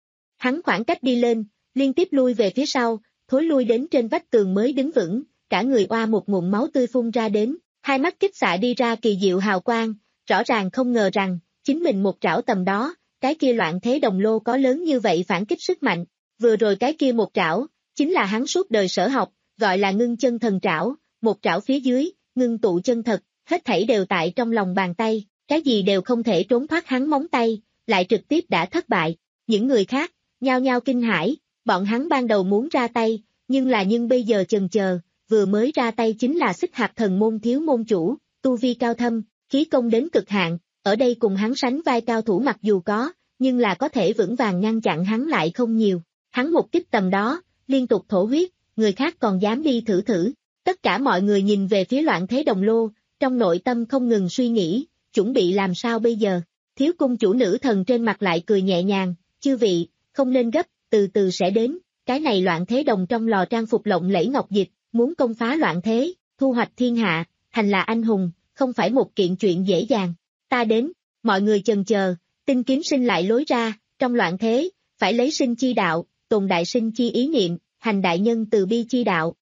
Hắn khoảng cách đi lên, liên tiếp lui về phía sau, thối lui đến trên vách tường mới đứng vững, cả người oa một ngụm máu tươi phun ra đến, hai mắt kích xạ đi ra kỳ diệu hào quang, rõ ràng không ngờ rằng, chính mình một trảo tầm đó, cái kia loạn thế đồng lô có lớn như vậy phản kích sức mạnh, vừa rồi cái kia một trảo, chính là hắn suốt đời sở học, gọi là ngưng chân thần trảo, một trảo phía dưới, ngưng tụ chân thật, hết thảy đều tại trong lòng bàn tay, cái gì đều không thể trốn thoát hắn móng tay, lại trực tiếp đã thất bại. Những người khác, nhao nhao kinh hãi, bọn hắn ban đầu muốn ra tay, nhưng là nhưng bây giờ chần chờ, vừa mới ra tay chính là Xích Hạp thần môn thiếu môn chủ, tu vi cao thâm, khí công đến cực hạn, ở đây cùng hắn sánh vai cao thủ mặc dù có, nhưng là có thể vững vàng ngăn chặn hắn lại không nhiều. Hắn một kích tầm đó, liên tục thổ huyết, người khác còn dám đi thử thử. Tất cả mọi người nhìn về phía loạn thế đồng lô, trong nội tâm không ngừng suy nghĩ, chuẩn bị làm sao bây giờ. Thiếu cung chủ nữ thần trên mặt lại cười nhẹ nhàng, chư vị, không nên gấp, từ từ sẽ đến, cái này loạn thế đồng trong lò trang phục lộng lẫy ngọc dịch, muốn công phá loạn thế, thu hoạch thiên hạ, thành là anh hùng, không phải một kiện chuyện dễ dàng. Ta đến, mọi người chần chờ, tinh kiếm sinh lại lối ra, trong loạn thế, phải lấy sinh chi đạo, tồn đại sinh chi ý niệm, hành đại nhân từ bi chi đạo,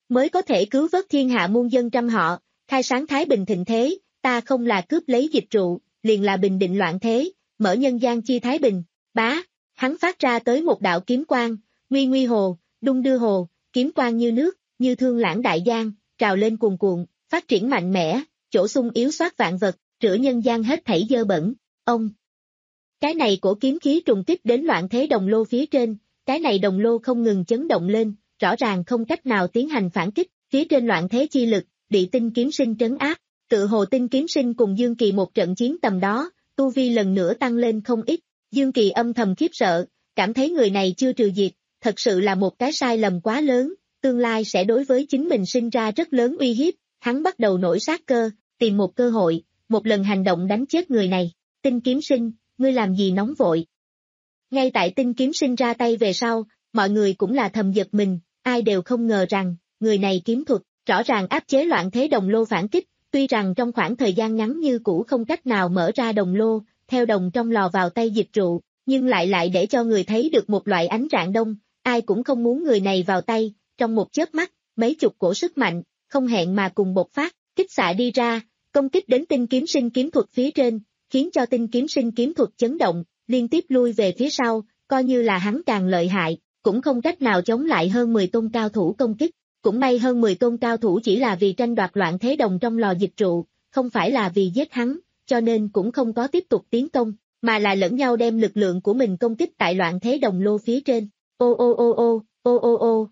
mới có thể cứu vớt thiên hạ muôn dân trăm họ, khai sáng thái bình thịnh thế, ta không là cướp lấy dịch trụ, liền là bình định loạn thế, mở nhân gian chi thái bình, bá, hắn phát ra tới một đạo kiếm quang, nguy nguy hồ, đung đưa hồ, kiếm quang như nước, như thương lãng đại giang, trào lên cuồn cuộn, phát triển mạnh mẽ, chỗ sung yếu soát vạn vật, rửa nhân gian hết thảy dơ bẩn, ông. Cái này cổ kiếm khí trùng kích đến loạn thế đồng lô phía trên, cái này đồng lô không ngừng chấn động lên, rõ ràng không cách nào tiến hành phản kích, phía trên loạn thế chi lực, bị Tinh Kiếm Sinh trấn áp, tự hồ Tinh Kiếm Sinh cùng Dương Kỳ một trận chiến tầm đó, tu vi lần nữa tăng lên không ít, Dương Kỳ âm thầm khiếp sợ, cảm thấy người này chưa trừ diệt, thật sự là một cái sai lầm quá lớn, tương lai sẽ đối với chính mình sinh ra rất lớn uy hiếp, hắn bắt đầu nổi sát cơ, tìm một cơ hội, một lần hành động đánh chết người này, Tinh Kiếm Sinh, ngươi làm gì nóng vội. Ngay tại Tinh Kiếm Sinh ra tay về sau, mọi người cũng là thầm giật mình, ai đều không ngờ rằng, người này kiếm thuật, rõ ràng áp chế loạn thế đồng lô phản kích, tuy rằng trong khoảng thời gian ngắn như cũ không cách nào mở ra đồng lô, theo đồng trong lò vào tay dịch trụ, nhưng lại lại để cho người thấy được một loại ánh rạng đông, ai cũng không muốn người này vào tay, trong một chớp mắt, mấy chục cổ sức mạnh, không hẹn mà cùng bộc phát, kích xạ đi ra, công kích đến Tinh Kiếm Sinh kiếm thuật phía trên, khiến cho Tinh Kiếm Sinh kiếm thuật chấn động, liên tiếp lui về phía sau, coi như là hắn càng lợi hại, cũng không cách nào chống lại hơn mười tôn cao thủ công kích. Cũng may hơn mười tôn cao thủ chỉ là vì tranh đoạt loạn thế đồng trong lò dịch trụ, không phải là vì giết hắn, cho nên cũng không có tiếp tục tiến công, mà là lẫn nhau đem lực lượng của mình công kích tại loạn thế đồng lô phía trên. Ô ô ô ô, ô ô ô.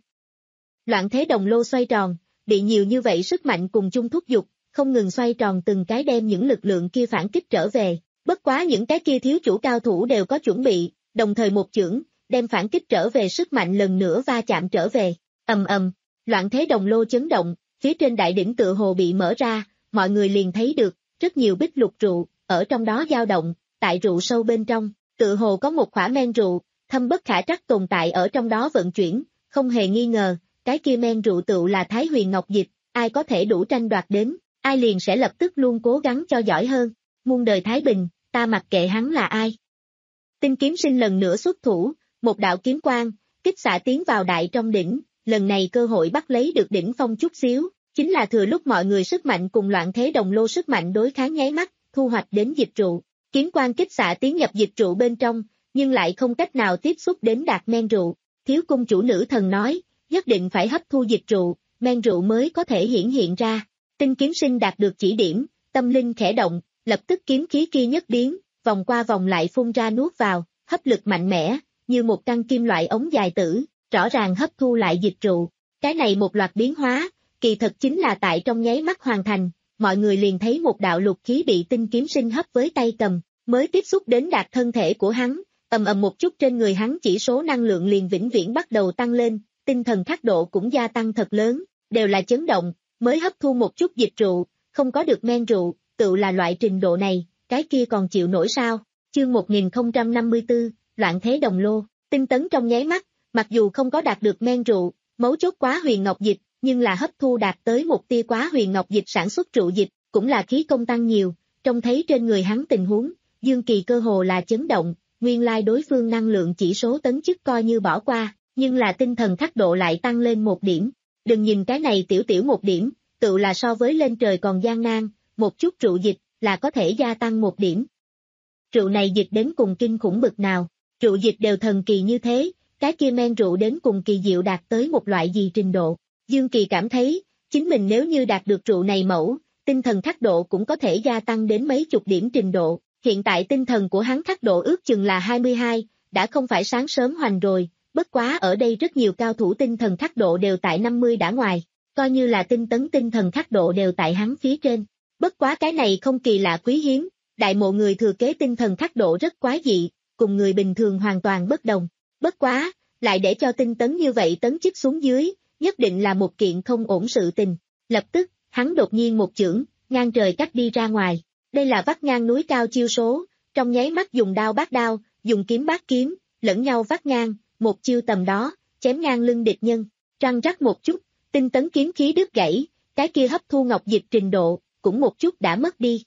Loạn thế đồng lô xoay tròn, bị nhiều như vậy sức mạnh cùng chung thúc giục, không ngừng xoay tròn từng cái đem những lực lượng kia phản kích trở về. Bất quá những cái kia thiếu chủ cao thủ đều có chuẩn bị, đồng thời một chưởng, đem phản kích trở về sức mạnh lần nữa va chạm trở về. Ầm ầm. Loạn thế đồng lô chấn động, phía trên đại đỉnh tựa hồ bị mở ra, mọi người liền thấy được, rất nhiều bích lục rượu, ở trong đó dao động, tại rượu sâu bên trong, tựa hồ có một khỏa men rượu, thâm bất khả trắc tồn tại ở trong đó vận chuyển, không hề nghi ngờ, cái kia men rượu tựu là Thái Huyền Ngọc Dịch, ai có thể đủ tranh đoạt đến, ai liền sẽ lập tức luôn cố gắng cho giỏi hơn, muôn đời Thái Bình, ta mặc kệ hắn là ai. Tinh Kiếm Sinh lần nữa xuất thủ, một đạo kiếm quang, kích xạ tiến vào đại trong đỉnh. Lần này cơ hội bắt lấy được đỉnh phong chút xíu, chính là thừa lúc mọi người sức mạnh cùng loạn thế đồng lô sức mạnh đối kháng nháy mắt, thu hoạch đến dịch trụ. Kiếm quang kích xạ tiến nhập dịch trụ bên trong, nhưng lại không cách nào tiếp xúc đến đạt men rượu. Thiếu cung chủ nữ thần nói, nhất định phải hấp thu dịch trụ, men rượu mới có thể hiển hiện ra. Tinh Kiếm Sinh đạt được chỉ điểm, tâm linh khẽ động, lập tức kiếm khí kia nhất biến, vòng qua vòng lại phun ra nuốt vào, hấp lực mạnh mẽ, như một căn kim loại ống dài tử. Rõ ràng hấp thu lại dịch trụ, cái này một loạt biến hóa, kỳ thật chính là tại trong nháy mắt hoàn thành, mọi người liền thấy một đạo lục khí bị Tinh Kiếm Sinh hấp với tay cầm, mới tiếp xúc đến đạt thân thể của hắn, ầm ầm một chút trên người hắn chỉ số năng lượng liền vĩnh viễn bắt đầu tăng lên, tinh thần khắc độ cũng gia tăng thật lớn, đều là chấn động, mới hấp thu một chút dịch trụ, không có được men rượu, tự là loại trình độ này, cái kia còn chịu nổi sao, chương một nghìn không trăm năm mươi tư, loạn thế đồng lô, tinh tấn trong nháy mắt. Mặc dù không có đạt được men rượu, mấu chốt quá huyền ngọc dịch, nhưng là hấp thu đạt tới một tia quá huyền ngọc dịch sản xuất rượu dịch, cũng là khí công tăng nhiều, trông thấy trên người hắn tình huống, Dương Kỳ cơ hồ là chấn động, nguyên lai đối phương năng lượng chỉ số tấn chức coi như bỏ qua, nhưng là tinh thần khắc độ lại tăng lên một điểm. Đừng nhìn cái này tiểu tiểu một điểm, tự là so với lên trời còn gian nan, một chút rượu dịch là có thể gia tăng một điểm. Rượu này dịch đến cùng kinh khủng bực nào, rượu dịch đều thần kỳ như thế. Cái kia men rượu đến cùng kỳ diệu đạt tới một loại gì trình độ. Dương Kỳ cảm thấy, chính mình nếu như đạt được rượu này mẫu, tinh thần khắc độ cũng có thể gia tăng đến mấy chục điểm trình độ. Hiện tại tinh thần của hắn khắc độ ước chừng là hai mươi hai, đã không phải sáng sớm hoành rồi, bất quá ở đây rất nhiều cao thủ tinh thần khắc độ đều tại năm mươi đã ngoài, coi như là tinh tấn tinh thần khắc độ đều tại hắn phía trên. Bất quá cái này không kỳ lạ quý hiếm, đại mộ người thừa kế tinh thần khắc độ rất quái dị, cùng người bình thường hoàn toàn bất đồng. Bất quá, lại để cho tinh tấn như vậy tấn chức xuống dưới, nhất định là một kiện không ổn sự tình. Lập tức, hắn đột nhiên một chưởng, ngang trời cắt đi ra ngoài. Đây là vắt ngang núi cao chiêu số, trong nháy mắt dùng đao bát đao, dùng kiếm bát kiếm, lẫn nhau vắt ngang, một chiêu tầm đó, chém ngang lưng địch nhân. Răng rắc một chút, tinh tấn kiếm khí đứt gãy, cái kia hấp thu ngọc dịch trình độ, cũng một chút đã mất đi.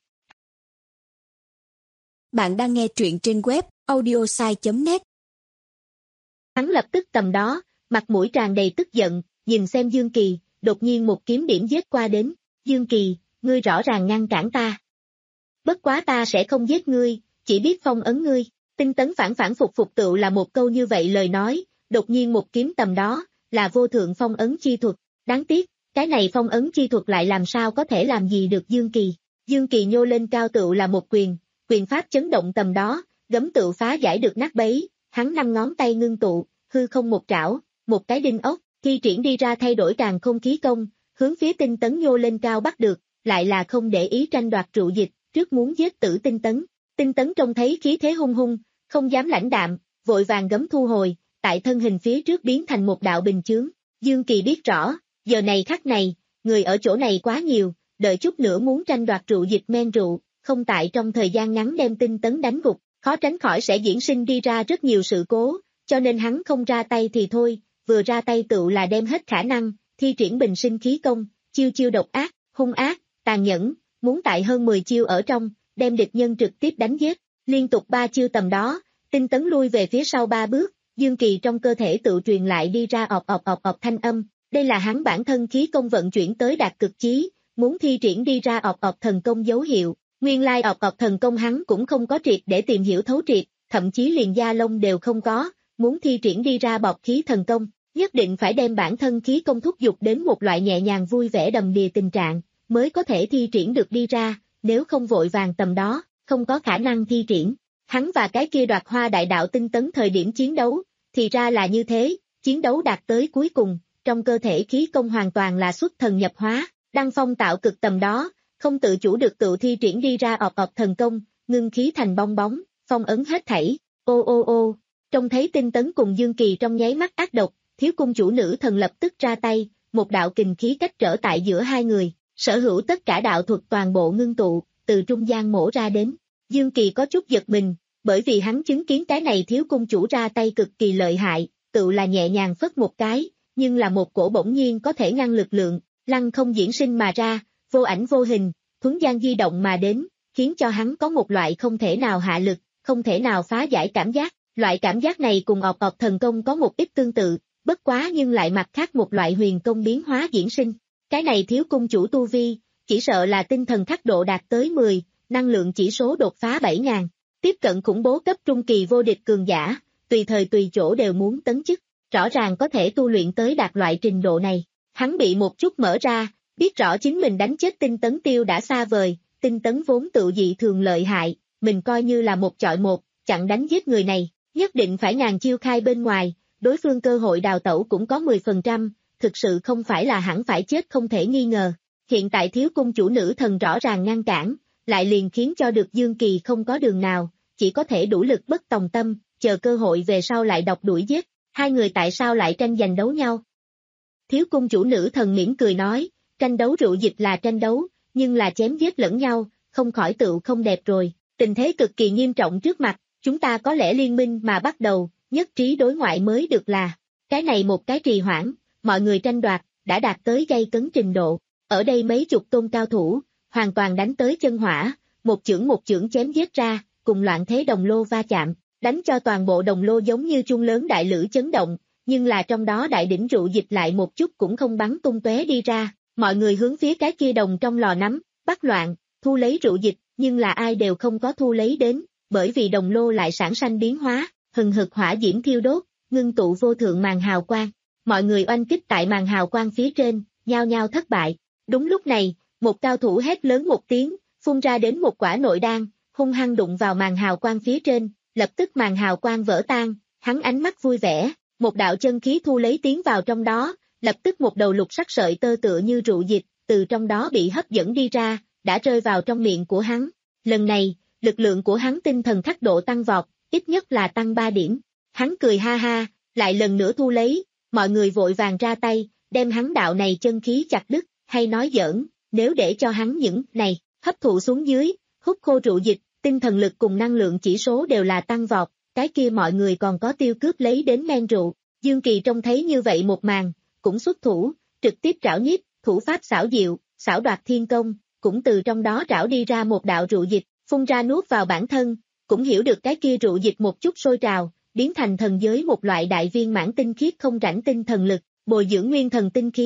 Bạn đang nghe truyện trên web audiosai chấm net. Hắn lập tức tầm đó, mặt mũi tràn đầy tức giận, nhìn xem Dương Kỳ, đột nhiên một kiếm điểm giết qua đến, Dương Kỳ, ngươi rõ ràng ngăn cản ta. Bất quá ta sẽ không giết ngươi, chỉ biết phong ấn ngươi, tinh tấn phản phản phục phục tựu là một câu như vậy lời nói, đột nhiên một kiếm tầm đó, là vô thượng phong ấn chi thuật, đáng tiếc, cái này phong ấn chi thuật lại làm sao có thể làm gì được Dương Kỳ. Dương Kỳ nhô lên cao tựu là một quyền, quyền pháp chấn động tầm đó, gấm tựu phá giải được nát bấy, hắn năm ngón tay ngưng tụ, hư không một trảo, một cái đinh ốc, thi triển đi ra thay đổi càng không khí công, hướng phía tinh tấn nhô lên cao bắt được, lại là không để ý tranh đoạt rượu dịch, trước muốn giết tử tinh tấn. Tinh tấn trông thấy khí thế hung hung, không dám lãnh đạm, vội vàng gấm thu hồi, tại thân hình phía trước biến thành một đạo bình chướng. Dương Kỳ biết rõ, giờ này khắc này, người ở chỗ này quá nhiều, đợi chút nữa muốn tranh đoạt rượu dịch men rượu, không tại trong thời gian ngắn đem tinh tấn đánh gục, khó tránh khỏi sẽ diễn sinh đi ra rất nhiều sự cố, cho nên hắn không ra tay thì thôi, vừa ra tay tựu là đem hết khả năng, thi triển bình sinh khí công, chiêu chiêu độc ác, hung ác, tàn nhẫn, muốn tại hơn mười chiêu ở trong, đem địch nhân trực tiếp đánh giết, liên tục ba chiêu tầm đó, tinh tấn lui về phía sau ba bước, Dương Kỳ trong cơ thể tự truyền lại đi ra ọp ọp ọp ọp thanh âm, đây là hắn bản thân khí công vận chuyển tới đạt cực chí, muốn thi triển đi ra ọp ọp thần công dấu hiệu, nguyên lai ọp ọp thần công hắn cũng không có triệt để tìm hiểu thấu triệt, thậm chí liền da lông đều không có, muốn thi triển đi ra bọc khí thần công, nhất định phải đem bản thân khí công thúc dục đến một loại nhẹ nhàng vui vẻ đầm đìa tình trạng, mới có thể thi triển được đi ra, nếu không vội vàng tầm đó, không có khả năng thi triển. Hắn và cái kia đoạt hoa đại đạo tinh tấn thời điểm chiến đấu, thì ra là như thế, chiến đấu đạt tới cuối cùng, trong cơ thể khí công hoàn toàn là xuất thần nhập hóa, đăng phong tạo cực tầm đó, không tự chủ được tự thi triển đi ra ọp ọp thần công, ngưng khí thành bong bóng, phong ấn hết thảy, ô ô ô, trông thấy tinh tấn cùng Dương Kỳ trong nháy mắt ác độc, thiếu cung chủ nữ thần lập tức ra tay, một đạo kình khí cách trở tại giữa hai người, sở hữu tất cả đạo thuật toàn bộ ngưng tụ, từ trung gian mổ ra đến. Dương Kỳ có chút giật mình, bởi vì hắn chứng kiến cái này thiếu cung chủ ra tay cực kỳ lợi hại, tự là nhẹ nhàng phất một cái, nhưng là một cổ bỗng nhiên có thể ngăn lực lượng, lăng không diễn sinh mà ra, vô ảnh vô hình, thuấn gian di động mà đến, khiến cho hắn có một loại không thể nào hạ lực, không thể nào phá giải cảm giác, loại cảm giác này cùng ọp ọp thần công có một ít tương tự, bất quá nhưng lại mặt khác một loại huyền công biến hóa diễn sinh. Cái này thiếu cung chủ tu vi, chỉ sợ là tinh thần khắc độ đạt tới mười, năng lượng chỉ số đột phá bảy ngàn, tiếp cận khủng bố cấp trung kỳ vô địch cường giả, tùy thời tùy chỗ đều muốn tấn chức, rõ ràng có thể tu luyện tới đạt loại trình độ này. Hắn bị một chút mở ra, biết rõ chính mình đánh chết tinh tấn tiêu đã xa vời, tinh tấn vốn tự dị thường lợi hại, mình coi như là một chọi một, chặn đánh giết người này, nhất định phải ngàn chiêu khai bên ngoài, đối phương cơ hội đào tẩu cũng có mười phần trăm, thực sự không phải là hẳn phải chết không thể nghi ngờ. Hiện tại thiếu cung chủ nữ thần rõ ràng ngăn cản, lại liền khiến cho được Dương Kỳ không có đường nào, chỉ có thể đủ lực bất tòng tâm, chờ cơ hội về sau lại độc đuổi giết, hai người tại sao lại tranh giành đấu nhau. Thiếu cung chủ nữ thần mỉm cười nói, tranh đấu rượu dịch là tranh đấu, nhưng là chém giết lẫn nhau, không khỏi tựu không đẹp rồi, tình thế cực kỳ nghiêm trọng trước mặt, chúng ta có lẽ liên minh mà bắt đầu, nhất trí đối ngoại mới được là, cái này một cái trì hoãn, mọi người tranh đoạt, đã đạt tới gây cấn trình độ, ở đây mấy chục tôn cao thủ, hoàn toàn đánh tới chân hỏa, một chưởng một chưởng chém giết ra, cùng loạn thế đồng lô va chạm, đánh cho toàn bộ đồng lô giống như chuông lớn đại lữ chấn động, nhưng là trong đó đại đỉnh rượu dịch lại một chút cũng không bắn tung tóe đi ra, mọi người hướng phía cái kia đồng trong lò nắm, bắt loạn, thu lấy rượu dịch, nhưng là ai đều không có thu lấy đến, bởi vì đồng lô lại sản sanh biến hóa, hừng hực hỏa diễm thiêu đốt, ngưng tụ vô thượng màn hào quang, mọi người oanh kích tại màn hào quang phía trên, nhao nhao thất bại. Đúng lúc này, một cao thủ hét lớn một tiếng, phun ra đến một quả nội đan, hung hăng đụng vào màn hào quang phía trên, lập tức màn hào quang vỡ tan, hắn ánh mắt vui vẻ, một đạo chân khí thu lấy tiến vào trong đó, lập tức một đầu lục sắc sợi tơ tựa như rượu dịch, từ trong đó bị hấp dẫn đi ra, đã rơi vào trong miệng của hắn. Lần này, lực lượng của hắn tinh thần khắc độ tăng vọt, ít nhất là tăng ba điểm. Hắn cười ha ha, lại lần nữa thu lấy, mọi người vội vàng ra tay, đem hắn đạo này chân khí chặt đứt, hay nói giỡn, nếu để cho hắn những này, hấp thụ xuống dưới, hút khô rượu dịch, tinh thần lực cùng năng lượng chỉ số đều là tăng vọt, cái kia mọi người còn có tiêu cướp lấy đến men rượu. Dương Kỳ trông thấy như vậy một màn, cũng xuất thủ, trực tiếp trảo nhiếp, thủ pháp xảo diệu, xảo đoạt thiên công, cũng từ trong đó trảo đi ra một đạo rượu dịch, phun ra nuốt vào bản thân, cũng hiểu được cái kia rượu dịch một chút sôi trào, biến thành thần giới một loại đại viên mãn tinh khiết không rảnh tinh thần lực, bồi dưỡng nguyên thần tinh khí,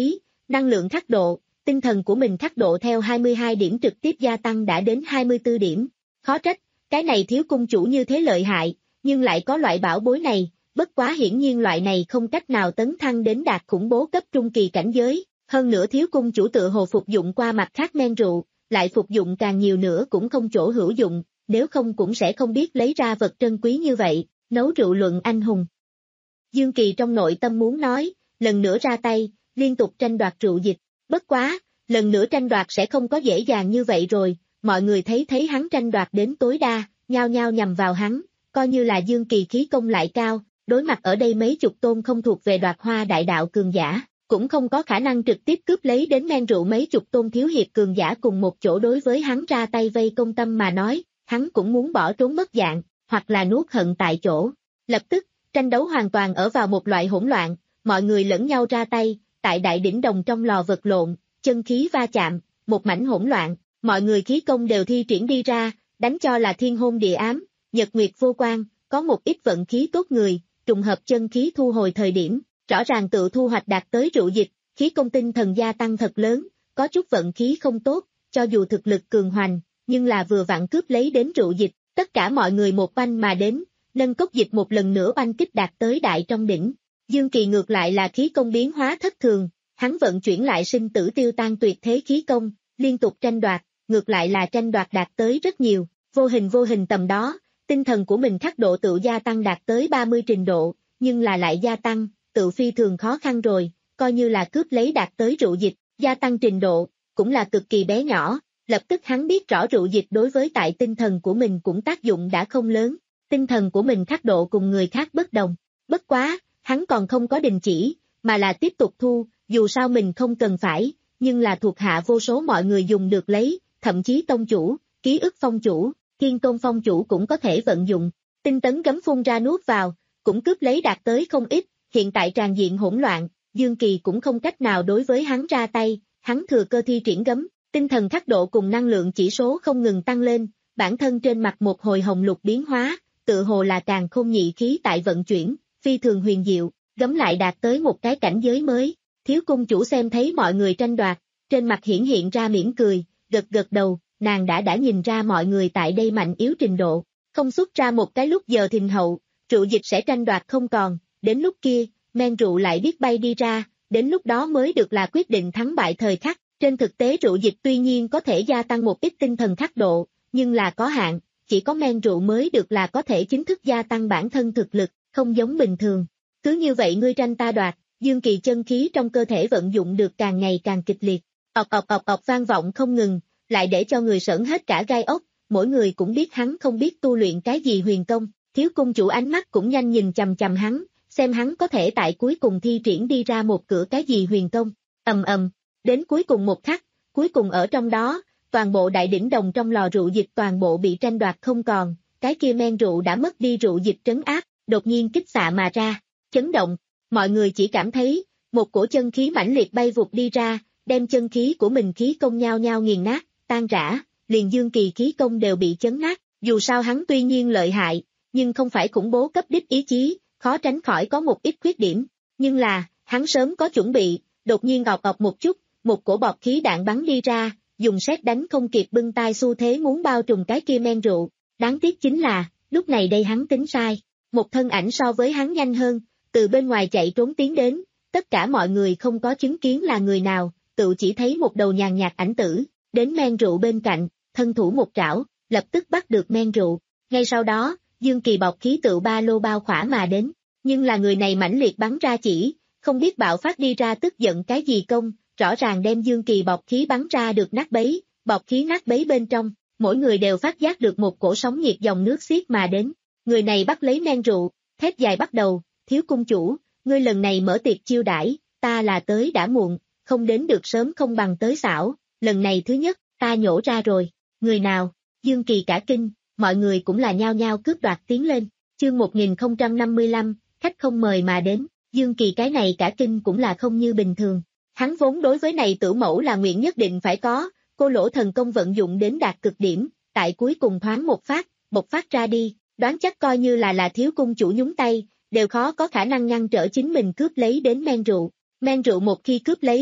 năng lượng khắc độ, tinh thần của mình khắc độ theo hai mươi hai điểm trực tiếp gia tăng đã đến hai mươi tư điểm. Khó trách, cái này thiếu cung chủ như thế lợi hại, nhưng lại có loại bảo bối này, bất quá hiển nhiên loại này không cách nào tấn thăng đến đạt khủng bố cấp trung kỳ cảnh giới, hơn nữa thiếu cung chủ tự hồ phục dụng qua mặt khác men rượu, lại phục dụng càng nhiều nữa cũng không chỗ hữu dụng, nếu không cũng sẽ không biết lấy ra vật trân quý như vậy, nấu rượu luận anh hùng. Dương Kỳ trong nội tâm muốn nói, lần nữa ra tay, liên tục tranh đoạt rượu dịch, bất quá, lần nữa tranh đoạt sẽ không có dễ dàng như vậy rồi, mọi người thấy thấy hắn tranh đoạt đến tối đa, nhao nhao nhằm vào hắn, coi như là Dương Kỳ khí công lại cao, đối mặt ở đây mấy chục tôn không thuộc về Đoạt Hoa đại đạo cường giả, cũng không có khả năng trực tiếp cướp lấy đến men rượu mấy chục tôn thiếu hiệp cường giả cùng một chỗ đối với hắn ra tay vây công tâm mà nói, hắn cũng muốn bỏ trốn mất dạng, hoặc là nuốt hận tại chỗ. Lập tức, tranh đấu hoàn toàn ở vào một loại hỗn loạn, mọi người lẫn nhau ra tay, tại đại đỉnh đồng trong lò vật lộn, chân khí va chạm, một mảnh hỗn loạn, mọi người khí công đều thi triển đi ra, đánh cho là thiên hôn địa ám, nhật nguyệt vô quan, có một ít vận khí tốt người, trùng hợp chân khí thu hồi thời điểm, rõ ràng tự thu hoạch đạt tới rượu dịch, khí công tinh thần gia tăng thật lớn, có chút vận khí không tốt, cho dù thực lực cường hoành, nhưng là vừa vặn cướp lấy đến rượu dịch, tất cả mọi người một banh mà đến, nâng cốc dịch một lần nữa oanh kích đạt tới đại trong đỉnh. Dương Kỳ ngược lại là khí công biến hóa thất thường, hắn vận chuyển lại sinh tử tiêu tan tuyệt thế khí công, liên tục tranh đoạt, ngược lại là tranh đoạt đạt tới rất nhiều, vô hình vô hình tầm đó, tinh thần của mình khắc độ tự gia tăng đạt tới ba mươi trình độ, nhưng là lại gia tăng, tự phi thường khó khăn rồi, coi như là cướp lấy đạt tới rượu dịch, gia tăng trình độ, cũng là cực kỳ bé nhỏ, lập tức hắn biết rõ rượu dịch đối với tại tinh thần của mình cũng tác dụng đã không lớn, tinh thần của mình khắc độ cùng người khác bất đồng, bất quá, hắn còn không có đình chỉ, mà là tiếp tục thu, dù sao mình không cần phải, nhưng là thuộc hạ vô số mọi người dùng được lấy, thậm chí tông chủ, ký ức phong chủ, thiên tôn phong chủ cũng có thể vận dụng, tinh tấn gấm phun ra nuốt vào, cũng cướp lấy đạt tới không ít, hiện tại tràn diện hỗn loạn, Dương Kỳ cũng không cách nào đối với hắn ra tay, hắn thừa cơ thi triển gấm, tinh thần khắc độ cùng năng lượng chỉ số không ngừng tăng lên, bản thân trên mặt một hồi hồng lục biến hóa, tự hồ là càng không nhị khí tại vận chuyển, phi thường huyền diệu, gấm lại đạt tới một cái cảnh giới mới, thiếu cung chủ xem thấy mọi người tranh đoạt, trên mặt hiển hiện ra mỉm cười, gật gật đầu, nàng đã đã nhìn ra mọi người tại đây mạnh yếu trình độ, không xuất ra một cái lúc giờ thìn hậu, rượu dịch sẽ tranh đoạt không còn, đến lúc kia, men rượu lại biết bay đi ra, đến lúc đó mới được là quyết định thắng bại thời khắc, trên thực tế rượu dịch tuy nhiên có thể gia tăng một ít tinh thần khắc độ, nhưng là có hạn, chỉ có men rượu mới được là có thể chính thức gia tăng bản thân thực lực, không giống bình thường. Cứ như vậy ngươi tranh ta đoạt, Dương Kỳ chân khí trong cơ thể vận dụng được càng ngày càng kịch liệt, ọc ọc ọc ọc vang vọng không ngừng, lại để cho người sởn hết cả gai ốc, mỗi người cũng biết hắn không biết tu luyện cái gì huyền công, thiếu cung chủ ánh mắt cũng nhanh nhìn chằm chằm hắn, xem hắn có thể tại cuối cùng thi triển đi ra một cửa cái gì huyền công, ầm ầm, đến cuối cùng một khắc, cuối cùng ở trong đó, toàn bộ đại đỉnh đồng trong lò rượu dịch toàn bộ bị tranh đoạt không còn, cái kia men rượu đã mất đi rượu dịch trấn áp, đột nhiên kích xạ mà ra, chấn động, mọi người chỉ cảm thấy, một cổ chân khí mãnh liệt bay vụt đi ra, đem chân khí của mình khí công nhao nhao nghiền nát, tan rã, liền Dương Kỳ khí công đều bị chấn nát, dù sao hắn tuy nhiên lợi hại, nhưng không phải khủng bố cấp đích ý chí, khó tránh khỏi có một ít khuyết điểm, nhưng là, hắn sớm có chuẩn bị, đột nhiên ọc ọc một chút, một cổ bọt khí đạn bắn đi ra, dùng sét đánh không kịp bưng tay xu thế muốn bao trùm cái kia men rượu, đáng tiếc chính là, lúc này đây hắn tính sai, một thân ảnh so với hắn nhanh hơn, từ bên ngoài chạy trốn tiến đến, tất cả mọi người không có chứng kiến là người nào, tự chỉ thấy một đầu nhàn nhạt ảnh tử, đến men rượu bên cạnh, thân thủ một trảo, lập tức bắt được men rượu, ngay sau đó, Dương Kỳ bọc khí tự ba lô bao khỏa mà đến, nhưng là người này mãnh liệt bắn ra chỉ, không biết bạo phát đi ra tức giận cái gì công, rõ ràng đem Dương Kỳ bọc khí bắn ra được nát bấy, bọc khí nát bấy bên trong, mỗi người đều phát giác được một cổ sóng nhiệt dòng nước xiết mà đến, người này bắt lấy men rượu, thét dài bắt đầu, thiếu cung chủ, ngươi lần này mở tiệc chiêu đãi, ta là tới đã muộn, không đến được sớm không bằng tới xảo, lần này thứ nhất, ta nhổ ra rồi, người nào, Dương Kỳ cả kinh, mọi người cũng là nhao nhao cướp đoạt tiến lên, chương một nghìn không trăm năm mươi lăm, khách không mời mà đến, Dương Kỳ cái này cả kinh cũng là không như bình thường, hắn vốn đối với này tử mẫu là nguyện nhất định phải có, cô lỗ thần công vận dụng đến đạt cực điểm, tại cuối cùng thoáng một phát, một phát ra đi, đoán chắc coi như là là thiếu cung chủ nhúng tay, đều khó có khả năng ngăn trở chính mình cướp lấy đến men rượu, men rượu một khi cướp lấy,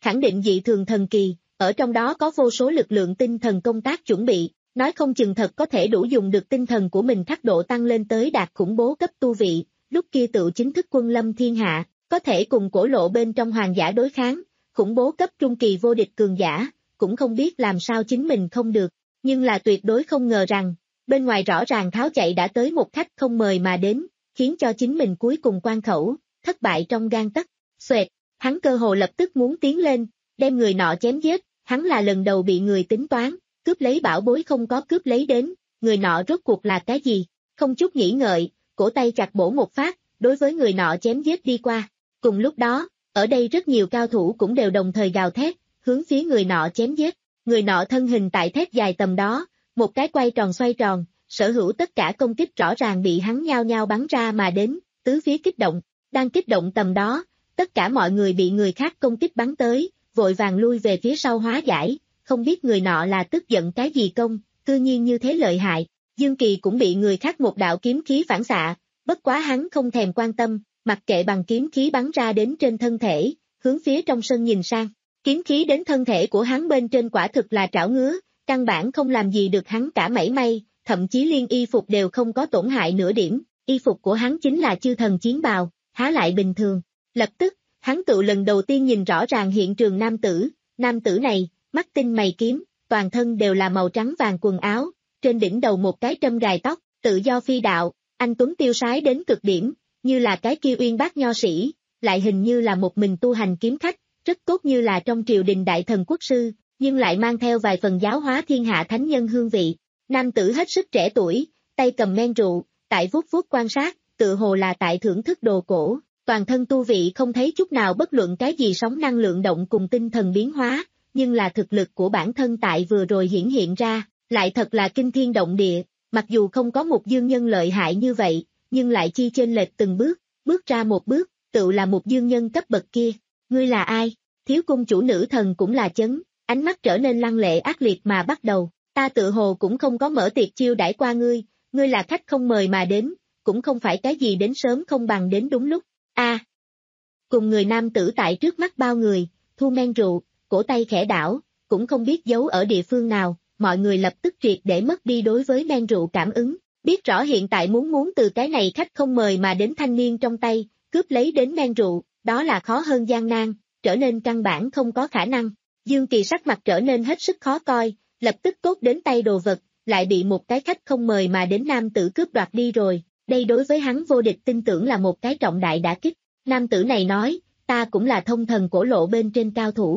khẳng định dị thường thần kỳ, ở trong đó có vô số lực lượng tinh thần công tác chuẩn bị, nói không chừng thật có thể đủ dùng được tinh thần của mình khắc độ tăng lên tới đạt khủng bố cấp tu vị, lúc kia tự chính thức quân lâm thiên hạ, có thể cùng cổ lộ bên trong hoàng giả đối kháng, khủng bố cấp trung kỳ vô địch cường giả, cũng không biết làm sao chính mình không được, nhưng là tuyệt đối không ngờ rằng, bên ngoài rõ ràng tháo chạy đã tới một khách không mời mà đến, khiến cho chính mình cuối cùng quan khẩu, thất bại trong gang tấc. Xoẹt, hắn cơ hồ lập tức muốn tiến lên, đem người nọ chém giết, hắn là lần đầu bị người tính toán, cướp lấy bảo bối không có cướp lấy đến, người nọ rốt cuộc là cái gì, không chút nghĩ ngợi, cổ tay chặt bổ một phát, đối với người nọ chém giết đi qua. Cùng lúc đó, ở đây rất nhiều cao thủ cũng đều đồng thời gào thét, hướng phía người nọ chém giết, người nọ thân hình tại thét dài tầm đó, một cái quay tròn xoay tròn, sở hữu tất cả công kích rõ ràng bị hắn nhao nhao bắn ra mà đến, tứ phía kích động, đang kích động tầm đó, tất cả mọi người bị người khác công kích bắn tới, vội vàng lui về phía sau hóa giải, không biết người nọ là tức giận cái gì công, cư nhiên như thế lợi hại, Dương Kỳ cũng bị người khác một đạo kiếm khí phản xạ, bất quá hắn không thèm quan tâm, mặc kệ bằng kiếm khí bắn ra đến trên thân thể, hướng phía trong sân nhìn sang, kiếm khí đến thân thể của hắn bên trên quả thực là trảo ngứa, căn bản không làm gì được hắn cả mảy may, thậm chí liên y phục đều không có tổn hại nửa điểm, y phục của hắn chính là chư thần chiến bào, há lại bình thường. Lập tức, hắn tự lần đầu tiên nhìn rõ ràng hiện trường nam tử, nam tử này, mắt tinh mày kiếm, toàn thân đều là màu trắng vàng quần áo, trên đỉnh đầu một cái trâm gài tóc, tự do phi đạo, anh tuấn tiêu sái đến cực điểm, như là cái kia uyên bác nho sĩ, lại hình như là một mình tu hành kiếm khách, rất tốt như là trong triều đình đại thần quốc sư, nhưng lại mang theo vài phần giáo hóa thiên hạ thánh nhân hương vị. Nam tử hết sức trẻ tuổi, tay cầm men rượu, tại vuốt vuốt quan sát, tự hồ là tại thưởng thức đồ cổ, toàn thân tu vị không thấy chút nào bất luận cái gì sóng năng lượng động cùng tinh thần biến hóa, nhưng là thực lực của bản thân tại vừa rồi hiển hiện ra, lại thật là kinh thiên động địa, mặc dù không có một dương nhân lợi hại như vậy, nhưng lại chi chênh lệch từng bước, bước ra một bước, tự là một dương nhân cấp bậc kia. Ngươi là ai? Thiếu cung chủ nữ thần cũng là chấn, ánh mắt trở nên lăng lệ ác liệt mà bắt đầu. Ta tự hồ cũng không có mở tiệc chiêu đãi qua ngươi, ngươi là khách không mời mà đến, cũng không phải cái gì đến sớm không bằng đến đúng lúc. A, à, cùng người nam tử tại trước mắt bao người, thu men rượu, cổ tay khẽ đảo, cũng không biết giấu ở địa phương nào, mọi người lập tức triệt để mất đi đối với men rượu cảm ứng, biết rõ hiện tại muốn muốn từ cái này khách không mời mà đến thanh niên trong tay, cướp lấy đến men rượu, đó là khó hơn gian nan, trở nên căn bản không có khả năng. Dương Kỳ sắc mặt trở nên hết sức khó coi, lập tức cốt đến tay đồ vật, lại bị một cái khách không mời mà đến nam tử cướp đoạt đi rồi, đây đối với hắn vô địch tin tưởng là một cái trọng đại đả kích. Nam tử này nói, ta cũng là thông thần cổ lộ bên trên cao thủ.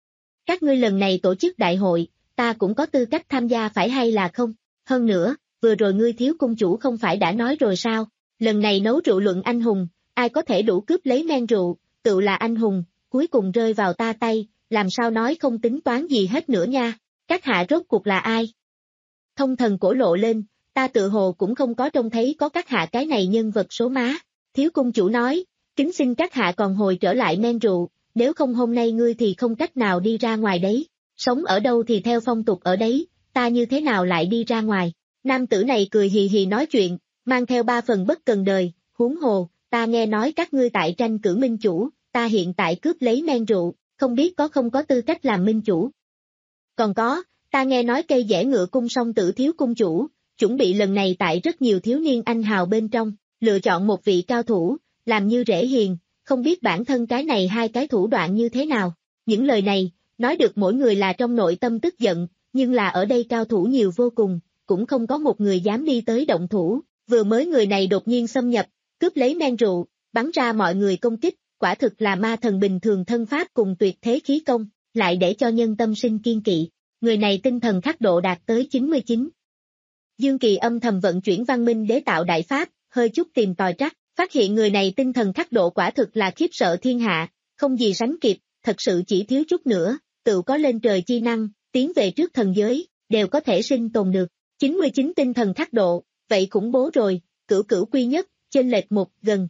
Các ngươi lần này tổ chức đại hội, ta cũng có tư cách tham gia phải hay là không? Hơn nữa, vừa rồi ngươi thiếu cung chủ không phải đã nói rồi sao? Lần này nấu rượu luận anh hùng, ai có thể đủ cướp lấy men rượu, tự là anh hùng, cuối cùng rơi vào ta tay, làm sao nói không tính toán gì hết nữa nha? Các hạ rốt cuộc là ai? Thông thần cổ lộ lên, ta tự hồ cũng không có trông thấy có các hạ cái này nhân vật số má. Thiếu cung chủ nói, kính xin các hạ còn hồi trở lại men rượu, nếu không hôm nay ngươi thì không cách nào đi ra ngoài đấy. Sống ở đâu thì theo phong tục ở đấy, ta như thế nào lại đi ra ngoài? Nam tử này cười hì hì nói chuyện, mang theo ba phần bất cần đời, huống hồ, ta nghe nói các ngươi tại tranh cử minh chủ, ta hiện tại cướp lấy men rượu, không biết có không có tư cách làm minh chủ. Còn có, ta nghe nói cây dẻ ngựa cung song tử thiếu cung chủ, chuẩn bị lần này tại rất nhiều thiếu niên anh hào bên trong, lựa chọn một vị cao thủ, làm như rễ hiền, không biết bản thân cái này hai cái thủ đoạn như thế nào. Những lời này, nói được mỗi người là trong nội tâm tức giận, nhưng là ở đây cao thủ nhiều vô cùng, cũng không có một người dám đi tới động thủ, vừa mới người này đột nhiên xâm nhập, cướp lấy men rượu, bắn ra mọi người công kích, quả thực là ma thần bình thường thân pháp cùng tuyệt thế khí công, lại để cho nhân tâm sinh kiên kỵ. Người này tinh thần khắc độ đạt tới chín mươi chín. Dương Kỳ âm thầm vận chuyển văn minh đế tạo đại pháp, hơi chút tìm tòi trắc, phát hiện người này tinh thần khắc độ quả thực là khiếp sợ thiên hạ, không gì sánh kịp, thật sự chỉ thiếu chút nữa, tự có lên trời chi năng, tiến về trước thần giới, đều có thể sinh tồn được. chín mươi chín tinh thần khắc độ, vậy khủng bố rồi, cửu cửu quy nhất, chênh lệch một gần.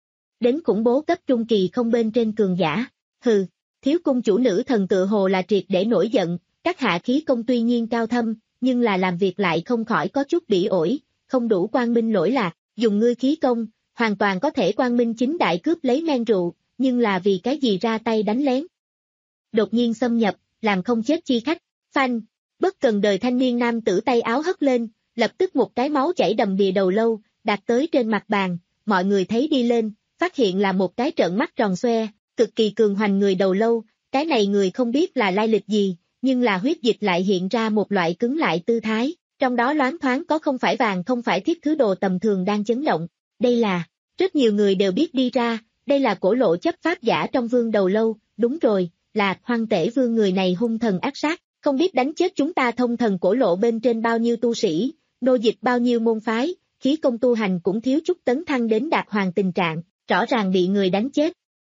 Đến khủng bố cấp trung kỳ không bên trên cường giả, hừ, thiếu cung chủ nữ thần tự hồ là triệt để nổi giận, các hạ khí công tuy nhiên cao thâm, nhưng là làm việc lại không khỏi có chút bỉ ổi, không đủ quang minh lỗi lạc, dùng ngươi khí công, hoàn toàn có thể quang minh chính đại cướp lấy men rượu, nhưng là vì cái gì ra tay đánh lén. đột nhiên xâm nhập, làm không chết chi khách. Phanh, bất cần đời thanh niên nam tử tay áo hất lên, lập tức một cái máu chảy đầm đìa đầu lâu, đạt tới trên mặt bàn, mọi người thấy đi lên, phát hiện là một cái trợn mắt tròn xoe, cực kỳ cường hoành người đầu lâu, cái này người không biết là lai lịch gì, nhưng là huyết dịch lại hiện ra một loại cứng lại tư thái, trong đó loáng thoáng có không phải vàng không phải thiết thứ đồ tầm thường đang chấn động, đây là, rất nhiều người đều biết đi ra, đây là cổ lộ chấp pháp giả trong vương đầu lâu, đúng rồi, là Hoang Tể Vương, người này hung thần ác sát, không biết đánh chết chúng ta thông thần cổ lộ bên trên bao nhiêu tu sĩ, nô dịch bao nhiêu môn phái, khí công tu hành cũng thiếu chút tấn thăng đến đạt hoàng tình trạng, rõ ràng bị người đánh chết.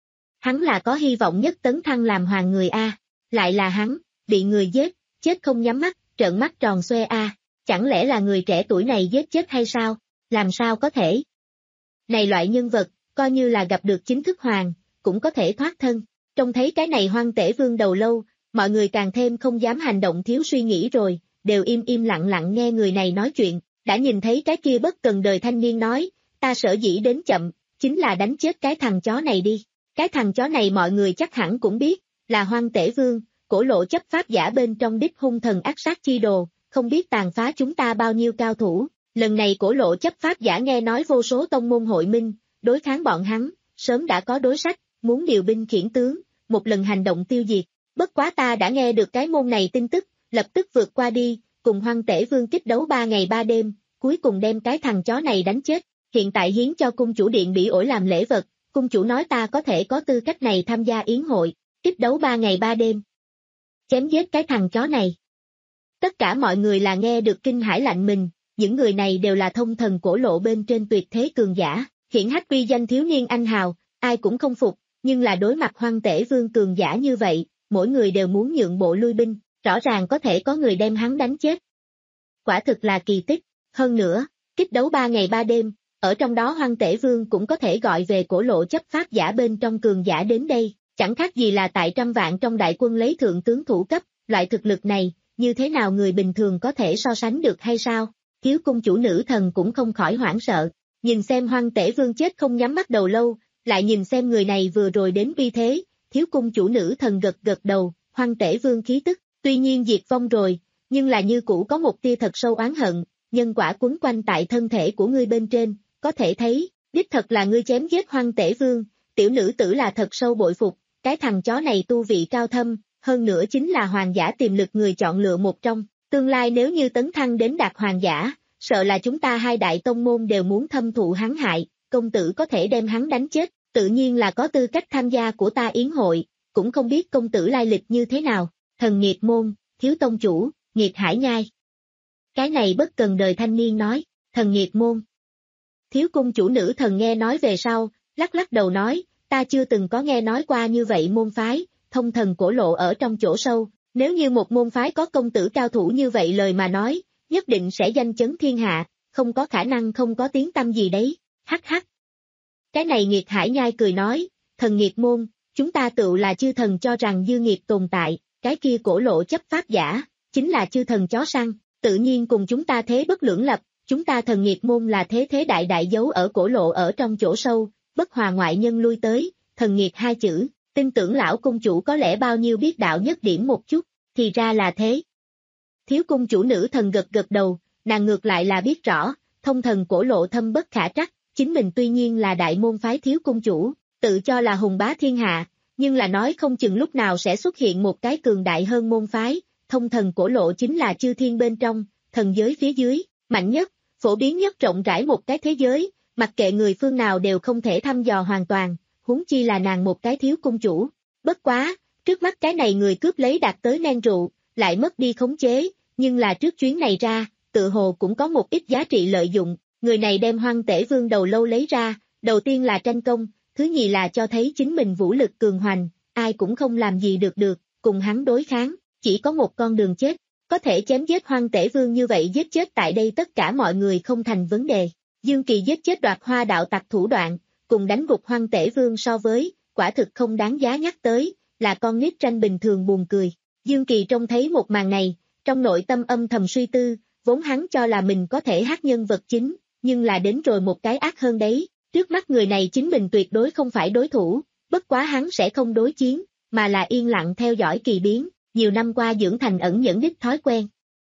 Hắn là có hy vọng nhất tấn thăng làm hoàng người A, lại là hắn, bị người giết, chết không nhắm mắt, trợn mắt tròn xoe A, chẳng lẽ là người trẻ tuổi này giết chết hay sao, làm sao có thể? Này loại nhân vật, coi như là gặp được chính thức hoàng, cũng có thể thoát thân, trông thấy cái này Hoang Tể Vương đầu lâu, mọi người càng thêm không dám hành động thiếu suy nghĩ rồi, đều im im lặng lặng nghe người này nói chuyện, đã nhìn thấy cái kia bất cần đời thanh niên nói, ta sở dĩ đến chậm, chính là đánh chết cái thằng chó này đi, cái thằng chó này mọi người chắc hẳn cũng biết, là Hoang Tể Vương, cổ lộ chấp pháp giả bên trong đích hung thần ác sát chi đồ, không biết tàn phá chúng ta bao nhiêu cao thủ, lần này cổ lộ chấp pháp giả nghe nói vô số tông môn hội minh, đối kháng bọn hắn, sớm đã có đối sách, muốn điều binh khiển tướng, một lần hành động tiêu diệt, bất quá ta đã nghe được cái môn này tin tức, lập tức vượt qua đi, cùng Hoang Tể Vương kích đấu ba ngày ba đêm, cuối cùng đem cái thằng chó này đánh chết, hiện tại hiến cho cung chủ điện Bỉ Ổi làm lễ vật, cung chủ nói ta có thể có tư cách này tham gia yến hội, kích đấu ba ngày ba đêm. Chém giết cái thằng chó này. Tất cả mọi người là nghe được kinh hãi lạnh mình, những người này đều là thông thần cổ lộ bên trên tuyệt thế cường giả, hiển hách uy danh thiếu niên anh hào, ai cũng không phục, nhưng là đối mặt Hoang Tể Vương cường giả như vậy, mỗi người đều muốn nhượng bộ lui binh, rõ ràng có thể có người đem hắn đánh chết. Quả thực là kỳ tích, hơn nữa, kích đấu ba ngày ba đêm, ở trong đó Hoang Tể Vương cũng có thể gọi về cổ lộ chấp pháp giả bên trong cường giả đến đây, chẳng khác gì là tại trăm vạn trong đại quân lấy thượng tướng thủ cấp, loại thực lực này, như thế nào người bình thường có thể so sánh được hay sao? Thiếu cung chủ nữ thần cũng không khỏi hoảng sợ, nhìn xem Hoang Tể Vương chết không nhắm mắt đầu lâu, lại nhìn xem người này vừa rồi đến bi thế, thiếu cung chủ nữ thần gật gật đầu, Hoang Tể Vương khí tức, tuy nhiên diệt vong rồi, nhưng là như cũ có một tia thật sâu oán hận, nhân quả quấn quanh tại thân thể của ngươi bên trên, có thể thấy, đích thật là ngươi chém giết Hoang Tể Vương, tiểu nữ tử là thật sâu bội phục, cái thằng chó này tu vị cao thâm, hơn nữa chính là hoàng giả tiềm lực người chọn lựa một trong, tương lai nếu như tấn thăng đến đạt hoàng giả, sợ là chúng ta hai đại tông môn đều muốn thâm thụ hắn hại, công tử có thể đem hắn đánh chết, tự nhiên là có tư cách tham gia của ta yến hội, cũng không biết công tử lai lịch như thế nào, thần Nghiệt môn, thiếu tông chủ, Nghiệt Hải Nhai. Cái này bất cần đời thanh niên nói, thần Nghiệt môn. Thiếu cung chủ nữ thần nghe nói về sau, lắc lắc đầu nói, ta chưa từng có nghe nói qua như vậy môn phái, thông thần cổ lộ ở trong chỗ sâu, nếu như một môn phái có công tử cao thủ như vậy lời mà nói, nhất định sẽ danh chấn thiên hạ, không có khả năng không có tiếng tăm gì đấy, hắc hắc. Cái này Nghiệt Hải Nhai cười nói, thần Nghiệt môn, chúng ta tự là chư thần cho rằng dư nghiệt tồn tại, cái kia cổ lộ chấp pháp giả, chính là chư thần chó săn, tự nhiên cùng chúng ta thế bất lưỡng lập, chúng ta thần Nghiệt môn là thế thế đại đại dấu ở cổ lộ ở trong chỗ sâu, bất hòa ngoại nhân lui tới, thần Nghiệt hai chữ, tin tưởng lão cung chủ có lẽ bao nhiêu biết đạo nhất điểm một chút, thì ra là thế. Thiếu cung chủ nữ thần gật gật đầu, nàng ngược lại là biết rõ, thông thần cổ lộ thâm bất khả trắc, chính mình tuy nhiên là đại môn phái thiếu cung chủ, tự cho là hùng bá thiên hạ, nhưng là nói không chừng lúc nào sẽ xuất hiện một cái cường đại hơn môn phái, thông thần cổ lộ chính là chư thiên bên trong, thần giới phía dưới, mạnh nhất, phổ biến nhất rộng rãi một cái thế giới, mặc kệ người phương nào đều không thể thăm dò hoàn toàn, huống chi là nàng một cái thiếu cung chủ. Bất quá, trước mắt cái này người cướp lấy đạt tới men rượu, lại mất đi khống chế, nhưng là trước chuyến này ra, tự hồ cũng có một ít giá trị lợi dụng, người này đem Hoang Tể Vương đầu lâu lấy ra, đầu tiên là tranh công, thứ nhì là cho thấy chính mình vũ lực cường hoành, ai cũng không làm gì được được, cùng hắn đối kháng, chỉ có một con đường chết, có thể chém giết Hoang Tể Vương như vậy giết chết tại đây tất cả mọi người không thành vấn đề. Dương Kỳ giết chết Đoạt Hoa đạo tặc thủ đoạn, cùng đánh gục Hoang Tể Vương so với, quả thực không đáng giá nhắc tới, là con nít tranh bình thường buồn cười. Dương Kỳ trông thấy một màn này, trong nội tâm âm thầm suy tư, vốn hắn cho là mình có thể hát nhân vật chính, nhưng là đến rồi một cái ác hơn đấy, trước mắt người này chính mình tuyệt đối không phải đối thủ, bất quá hắn sẽ không đối chiến, mà là yên lặng theo dõi kỳ biến, nhiều năm qua dưỡng thành ẩn nhẫn đích thói quen.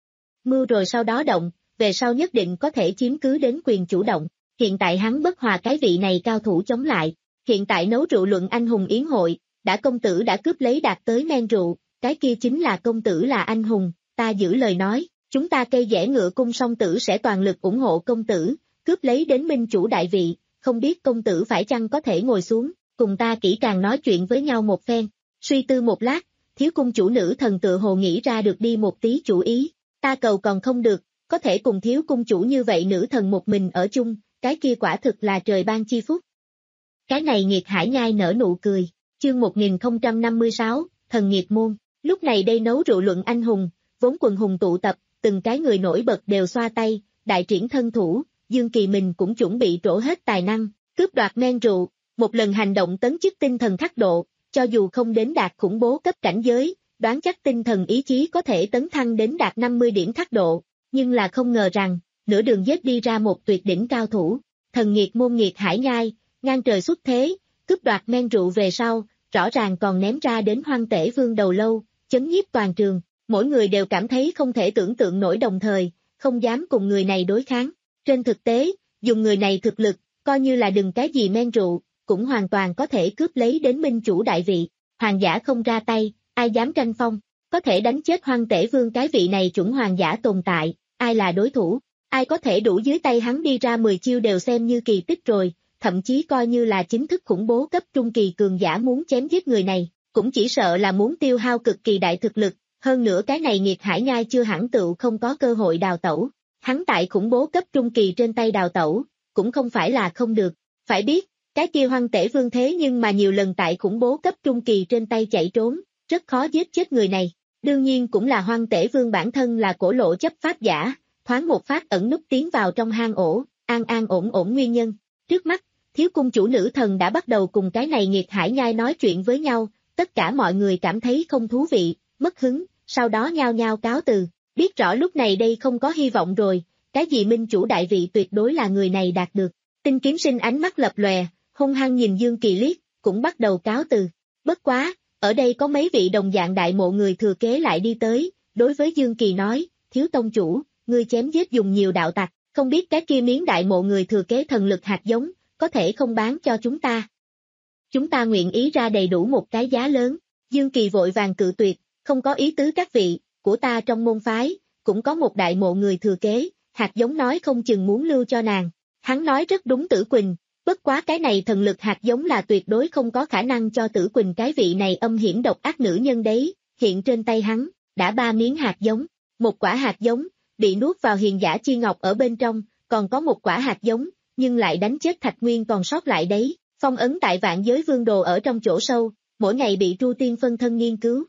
Mưu rồi sau đó động, về sau nhất định có thể chiếm cứ đến quyền chủ động. Hiện tại hắn bất hòa cái vị này cao thủ chống lại. Hiện tại nấu rượu luận anh hùng yến hội, đã công tử đã cướp lấy đạt tới men rượu, cái kia chính là công tử là anh hùng, ta giữ lời nói, chúng ta cây dẻ ngựa cung song tử sẽ toàn lực ủng hộ công tử, cướp lấy đến minh chủ đại vị, không biết công tử phải chăng có thể ngồi xuống, cùng ta kỹ càng nói chuyện với nhau một phen. Suy tư một lát, thiếu cung chủ nữ thần tự hồ nghĩ ra được đi một tí chủ ý, ta cầu còn không được, có thể cùng thiếu cung chủ như vậy nữ thần một mình ở chung, cái kia quả thực là trời ban chi phúc. Cái này Nghiệt Hải Nhai nở nụ cười, chương một nghìn không trăm năm mươi sáu, thần nghiệt môn, lúc này đây nấu rượu luận anh hùng, vốn quần hùng tụ tập, từng cái người nổi bật đều xoa tay, đại triển thân thủ, Dương Kỳ mình cũng chuẩn bị trổ hết tài năng, cướp đoạt men rượu, một lần hành động tấn chức tinh thần thác độ, cho dù không đến đạt khủng bố cấp cảnh giới, đoán chắc tinh thần ý chí có thể tấn thăng đến đạt năm mươi điểm thác độ, nhưng là không ngờ rằng, nửa đường giết đi ra một tuyệt đỉnh cao thủ, thần nghiệt môn Nghiệt Hải Nhai, ngang trời xuất thế, cướp đoạt men rượu về sau, rõ ràng còn ném ra đến Hoang Tể Vương đầu lâu, chấn nhiếp toàn trường, mỗi người đều cảm thấy không thể tưởng tượng nổi đồng thời, không dám cùng người này đối kháng. Trên thực tế, dùng người này thực lực, coi như là đừng cái gì men rượu, cũng hoàn toàn có thể cướp lấy đến minh chủ đại vị, hoàng giả không ra tay, ai dám tranh phong, có thể đánh chết Hoang Tể Vương cái vị này chuẩn hoàng giả tồn tại, ai là đối thủ, ai có thể đủ dưới tay hắn đi ra mười chiêu đều xem như kỳ tích rồi, thậm chí coi như là chính thức khủng bố cấp trung kỳ cường giả muốn chém giết người này, cũng chỉ sợ là muốn tiêu hao cực kỳ đại thực lực, hơn nữa cái này Nghiệt Hải Nhai chưa hẳn tựu không có cơ hội đào tẩu, hắn tại khủng bố cấp trung kỳ trên tay đào tẩu, cũng không phải là không được, phải biết, cái kia Hoang Tể Vương thế nhưng mà nhiều lần tại khủng bố cấp trung kỳ trên tay chạy trốn, rất khó giết chết người này, đương nhiên cũng là Hoang Tể Vương bản thân là cổ lộ chấp pháp giả, thoáng một phát ẩn núp tiến vào trong hang ổ, an an ổn ổn nguyên nhân, trước mắt, thiếu cung chủ nữ thần đã bắt đầu cùng cái này Nghiệt Hải Nhai nói chuyện với nhau, tất cả mọi người cảm thấy không thú vị, mất hứng, sau đó nhao nhao cáo từ, biết rõ lúc này đây không có hy vọng rồi, cái gì minh chủ đại vị tuyệt đối là người này đạt được. Tinh Kiếm Sinh ánh mắt lập lòe, hung hăng nhìn Dương Kỳ liếc, cũng bắt đầu cáo từ. Bất quá, ở đây có mấy vị đồng dạng đại mộ người thừa kế lại đi tới, đối với Dương Kỳ nói, thiếu tông chủ, ngươi chém giết dùng nhiều đạo tặc, không biết cái kia miếng đại mộ người thừa kế thần lực hạt giống, có thể không bán cho chúng ta. Chúng ta nguyện ý ra đầy đủ một cái giá lớn, Dương Kỳ vội vàng cự tuyệt, không có ý tứ các vị, của ta trong môn phái, cũng có một đại mộ người thừa kế, hạt giống nói không chừng muốn lưu cho nàng. Hắn nói rất đúng Tử Quỳnh, bất quá cái này thần lực hạt giống là tuyệt đối không có khả năng cho Tử Quỳnh cái vị này âm hiểm độc ác nữ nhân đấy, hiện trên tay hắn, đã ba miếng hạt giống, một quả hạt giống, bị nuốt vào hiền giả chi ngọc ở bên trong, còn có một quả hạt giống, nhưng lại đánh chết Thạch Nguyên còn sót lại đấy, phong ấn tại Vạn Giới Vương Đồ ở trong chỗ sâu, mỗi ngày bị Tru Tiên phân thân nghiên cứu.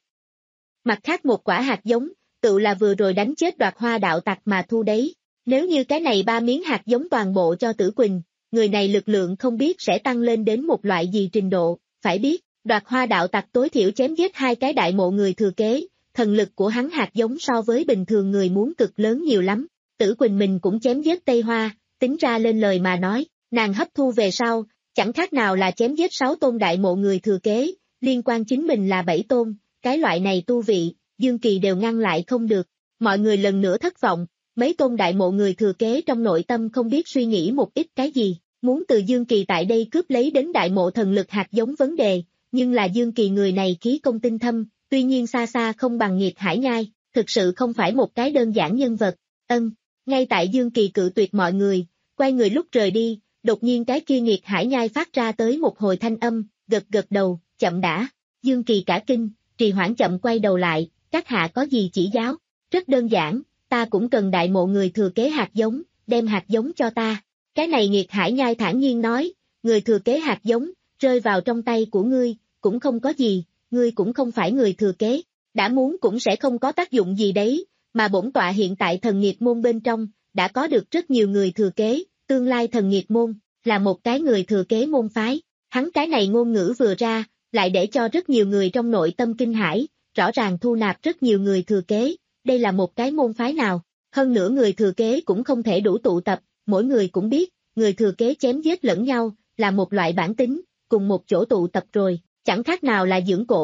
Mặt khác một quả hạt giống, tự là vừa rồi đánh chết Đoạt Hoa đạo tặc mà thu đấy, nếu như cái này ba miếng hạt giống toàn bộ cho Tử Quỳnh, người này lực lượng không biết sẽ tăng lên đến một loại gì trình độ, phải biết, Đoạt Hoa đạo tặc tối thiểu chém giết hai cái đại mộ người thừa kế, thần lực của hắn hạt giống so với bình thường người muốn cực lớn nhiều lắm, Tử Quỳnh mình cũng chém giết Tây Hoa, tính ra lên lời mà nói, nàng hấp thu về sau, chẳng khác nào là chém giết sáu tôn đại mộ người thừa kế, liên quan chính mình là bảy tôn, cái loại này tu vị, Dương Kỳ đều ngăn lại không được, mọi người lần nữa thất vọng, mấy tôn đại mộ người thừa kế trong nội tâm không biết suy nghĩ một ít cái gì, muốn từ Dương Kỳ tại đây cướp lấy đến đại mộ thần lực hạt giống vấn đề, nhưng là Dương Kỳ người này khí công tinh thâm, tuy nhiên xa xa không bằng Nghiệt Hải Nhai, thực sự không phải một cái đơn giản nhân vật, ân, ngay tại Dương Kỳ cự tuyệt mọi người, quay người lúc rời đi, đột nhiên cái kia Nghiệt Hải Nhai phát ra tới một hồi thanh âm, gật gật đầu, chậm đã, Dương Kỳ cả kinh, trì hoãn chậm quay đầu lại, các hạ có gì chỉ giáo, rất đơn giản, ta cũng cần đại mộ người thừa kế hạt giống, đem hạt giống cho ta, cái này Nghiệt Hải Nhai thản nhiên nói, người thừa kế hạt giống, rơi vào trong tay của ngươi, cũng không có gì, ngươi cũng không phải người thừa kế, đã muốn cũng sẽ không có tác dụng gì đấy, mà bổn tọa hiện tại thần nghiệt môn bên trong, đã có được rất nhiều người thừa kế, tương lai thần nghiệt môn, là một cái người thừa kế môn phái, hắn cái này ngôn ngữ vừa ra, lại để cho rất nhiều người trong nội tâm kinh hãi, rõ ràng thu nạp rất nhiều người thừa kế, đây là một cái môn phái nào, hơn nữa người thừa kế cũng không thể đủ tụ tập, mỗi người cũng biết, người thừa kế chém giết lẫn nhau, là một loại bản tính, cùng một chỗ tụ tập rồi, chẳng khác nào là dưỡng cổ,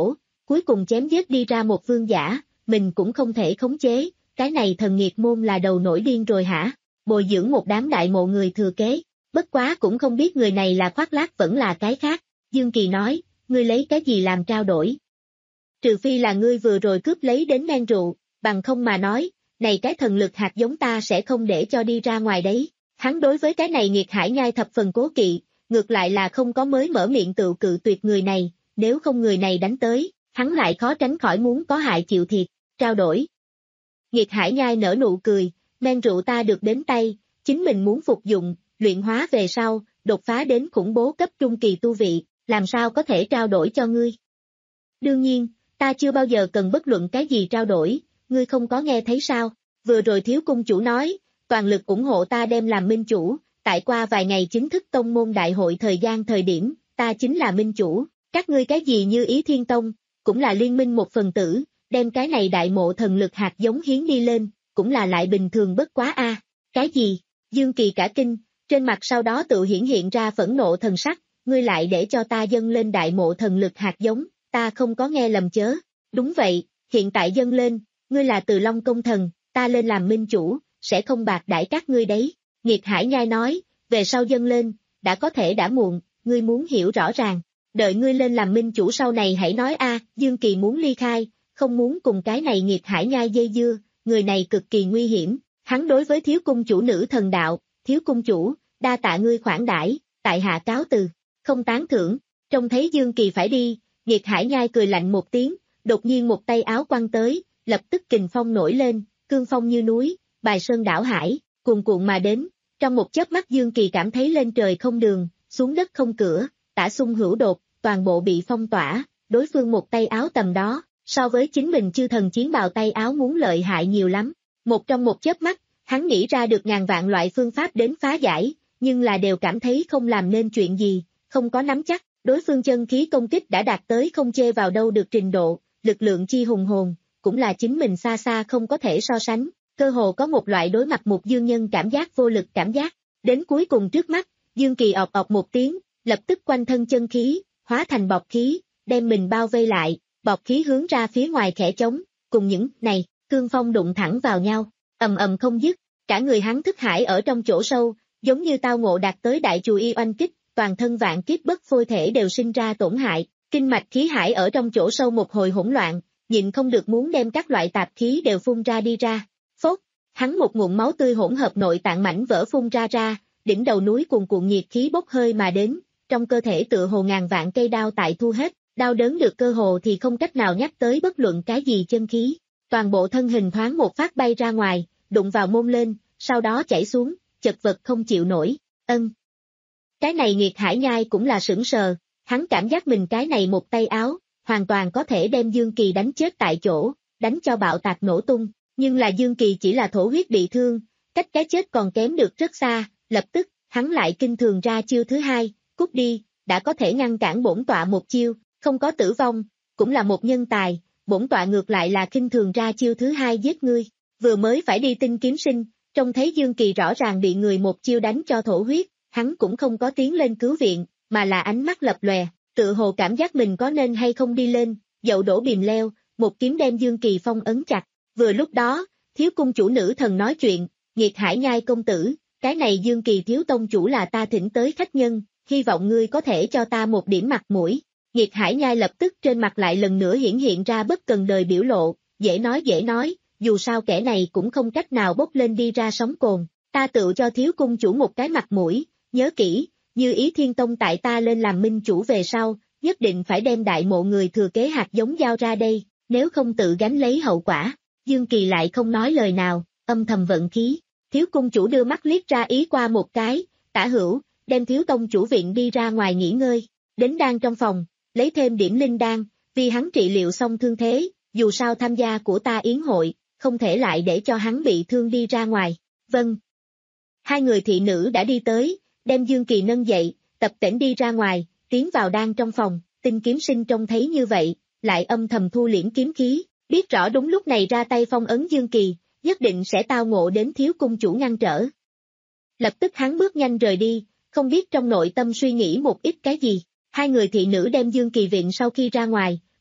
cuối cùng chém giết đi ra một vương giả, mình cũng không thể khống chế, cái này thần nghiệt môn là đầu nổi điên rồi hả? Bồi dưỡng một đám đại mộ người thừa kế, bất quá cũng không biết người này là khoác lác vẫn là cái khác. Dương Kỳ nói, ngươi lấy cái gì làm trao đổi? Trừ phi là ngươi vừa rồi cướp lấy đến men rượu, bằng không mà nói, này cái thần lực hạt giống ta sẽ không để cho đi ra ngoài đấy. Hắn đối với cái này Nghiệt Hải Nhai thập phần cố kỵ, ngược lại là không có mới mở miệng tự cự tuyệt người này, nếu không người này đánh tới, hắn lại khó tránh khỏi muốn có hại chịu thiệt, trao đổi. Nghiệt Hải Nhai nở nụ cười, men rượu ta được đến tay, chính mình muốn phục dụng, luyện hóa về sau, đột phá đến khủng bố cấp trung kỳ tu vị, làm sao có thể trao đổi cho ngươi. Đương nhiên, ta chưa bao giờ cần bất luận cái gì trao đổi, ngươi không có nghe thấy sao, vừa rồi thiếu cung chủ nói, toàn lực ủng hộ ta đem làm minh chủ, tại qua vài ngày chính thức tông môn đại hội thời gian thời điểm, ta chính là minh chủ, các ngươi cái gì như Ý Thiên Tông, cũng là liên minh một phần tử, đem cái này đại mộ thần lực hạt giống hiến đi lên, cũng là lại bình thường bất quá a. Cái gì? Dương Kỳ cả kinh, trên mặt sau đó tự hiển hiện ra phẫn nộ thần sắc, ngươi lại để cho ta dâng lên đại mộ thần lực hạt giống, ta không có nghe lầm chớ. Đúng vậy, hiện tại dâng lên, ngươi là Từ Long công thần, ta lên làm minh chủ, sẽ không bạc đãi các ngươi đấy. Nghiệt Hải Nhai nói, về sau dâng lên, đã có thể đã muộn, ngươi muốn hiểu rõ ràng, đợi ngươi lên làm minh chủ sau này hãy nói a. Dương Kỳ muốn ly khai, không muốn cùng cái này Nghiệt Hải Nhai dây dưa, người này cực kỳ nguy hiểm, hắn đối với thiếu cung chủ nữ thần đạo, thiếu cung chủ, đa tạ ngươi khoản đãi, tại hạ cáo từ, không tán thưởng, trông thấy Dương Kỳ phải đi, Nghiệt Hải Nhai cười lạnh một tiếng, đột nhiên một tay áo quăng tới, lập tức kình phong nổi lên, cương phong như núi, bài sơn đảo hải, cuồn cuộn mà đến, trong một chớp mắt Dương Kỳ cảm thấy lên trời không đường, xuống đất không cửa, tả xung hữu đột, toàn bộ bị phong tỏa, đối phương một tay áo tầm đó, so với chính mình chư thần chiến bào tay áo muốn lợi hại nhiều lắm, một trong một chớp mắt, hắn nghĩ ra được ngàn vạn loại phương pháp đến phá giải, nhưng là đều cảm thấy không làm nên chuyện gì, không có nắm chắc, đối phương chân khí công kích đã đạt tới không chê vào đâu được trình độ, lực lượng chi hùng hồn, cũng là chính mình xa xa không có thể so sánh, cơ hồ có một loại đối mặt một dương nhân cảm giác vô lực cảm giác, đến cuối cùng trước mắt, Dương Kỳ ọc ọc một tiếng, lập tức quanh thân chân khí, hóa thành bọt khí, đem mình bao vây lại, bọt khí hướng ra phía ngoài khẽ trống, cùng những này, cương phong đụng thẳng vào nhau, ầm ầm không dứt, cả người hắn thức hải ở trong chỗ sâu, giống như tao ngộ đạt tới đại chù y oanh kích, toàn thân vạn kiếp bất phôi thể đều sinh ra tổn hại, kinh mạch khí hải ở trong chỗ sâu một hồi hỗn loạn, nhịn không được muốn đem các loại tạp khí đều phun ra đi ra, phốt, hắn một ngụm máu tươi hỗn hợp nội tạng mảnh vỡ phun ra ra, đỉnh đầu núi cuồn cuộn nhiệt khí bốc hơi mà đến, trong cơ thể tựa hồ ngàn vạn cây đao tại thu hết, đau đớn được cơ hồ thì không cách nào nhắc tới bất luận cái gì chân khí, toàn bộ thân hình thoáng một phát bay ra ngoài, đụng vào môn lên, sau đó chảy xuống, chật vật không chịu nổi, ân. Cái này Nghiệt Hải Nhai cũng là sững sờ, hắn cảm giác mình cái này một tay áo, hoàn toàn có thể đem Dương Kỳ đánh chết tại chỗ, đánh cho bạo tạc nổ tung, nhưng là Dương Kỳ chỉ là thổ huyết bị thương, cách cái chết còn kém được rất xa, lập tức, hắn lại kinh thường ra chiêu thứ hai, cút đi, đã có thể ngăn cản bổn tọa một chiêu, không có tử vong, cũng là một nhân tài, bổn tọa ngược lại là kinh thường ra chiêu thứ hai giết ngươi, vừa mới phải đi Tinh Kiếm Sinh, trông thấy Dương Kỳ rõ ràng bị người một chiêu đánh cho thổ huyết, hắn cũng không có tiến lên cứu viện, mà là ánh mắt lập lòe, tự hồ cảm giác mình có nên hay không đi lên, dậu đổ bìm leo, một kiếm đem Dương Kỳ phong ấn chặt, vừa lúc đó, thiếu cung chủ nữ thần nói chuyện, Nghiệt Hải Nhai công tử, cái này Dương Kỳ thiếu tông chủ là ta thỉnh tới khách nhân, hy vọng ngươi có thể cho ta một điểm mặt mũi. Nghiệt Hải Nhai lập tức trên mặt lại lần nữa hiển hiện ra bất cần đời biểu lộ, dễ nói dễ nói, dù sao kẻ này cũng không cách nào bốc lên đi ra sóng cồn, ta tự cho thiếu cung chủ một cái mặt mũi, nhớ kỹ, như Ý Thiên Tông tại ta lên làm minh chủ về sau, nhất định phải đem đại mộ người thừa kế hạt giống giao ra đây, nếu không tự gánh lấy hậu quả. Dương Kỳ lại không nói lời nào, âm thầm vận khí, thiếu cung chủ đưa mắt liếc ra ý qua một cái, tả hữu, đem thiếu tông chủ viện đi ra ngoài nghỉ ngơi, đến đan trong phòng, lấy thêm điểm linh đan, vì hắn trị liệu xong thương thế, dù sao tham gia của ta yến hội, không thể lại để cho hắn bị thương đi ra ngoài, vâng. Hai người thị nữ đã đi tới, đem Dương Kỳ nâng dậy, tập tễnh đi ra ngoài, tiến vào đan trong phòng, Tinh Kiếm Sinh trông thấy như vậy, lại âm thầm thu liễm kiếm khí, biết rõ đúng lúc này ra tay phong ấn Dương Kỳ, nhất định sẽ tao ngộ đến thiếu cung chủ ngăn trở. Lập tức hắn bước nhanh rời đi, không biết trong nội tâm suy nghĩ một ít cái gì, hai người thị nữ đem Dương Kỳ viện sau khi ra ngoài,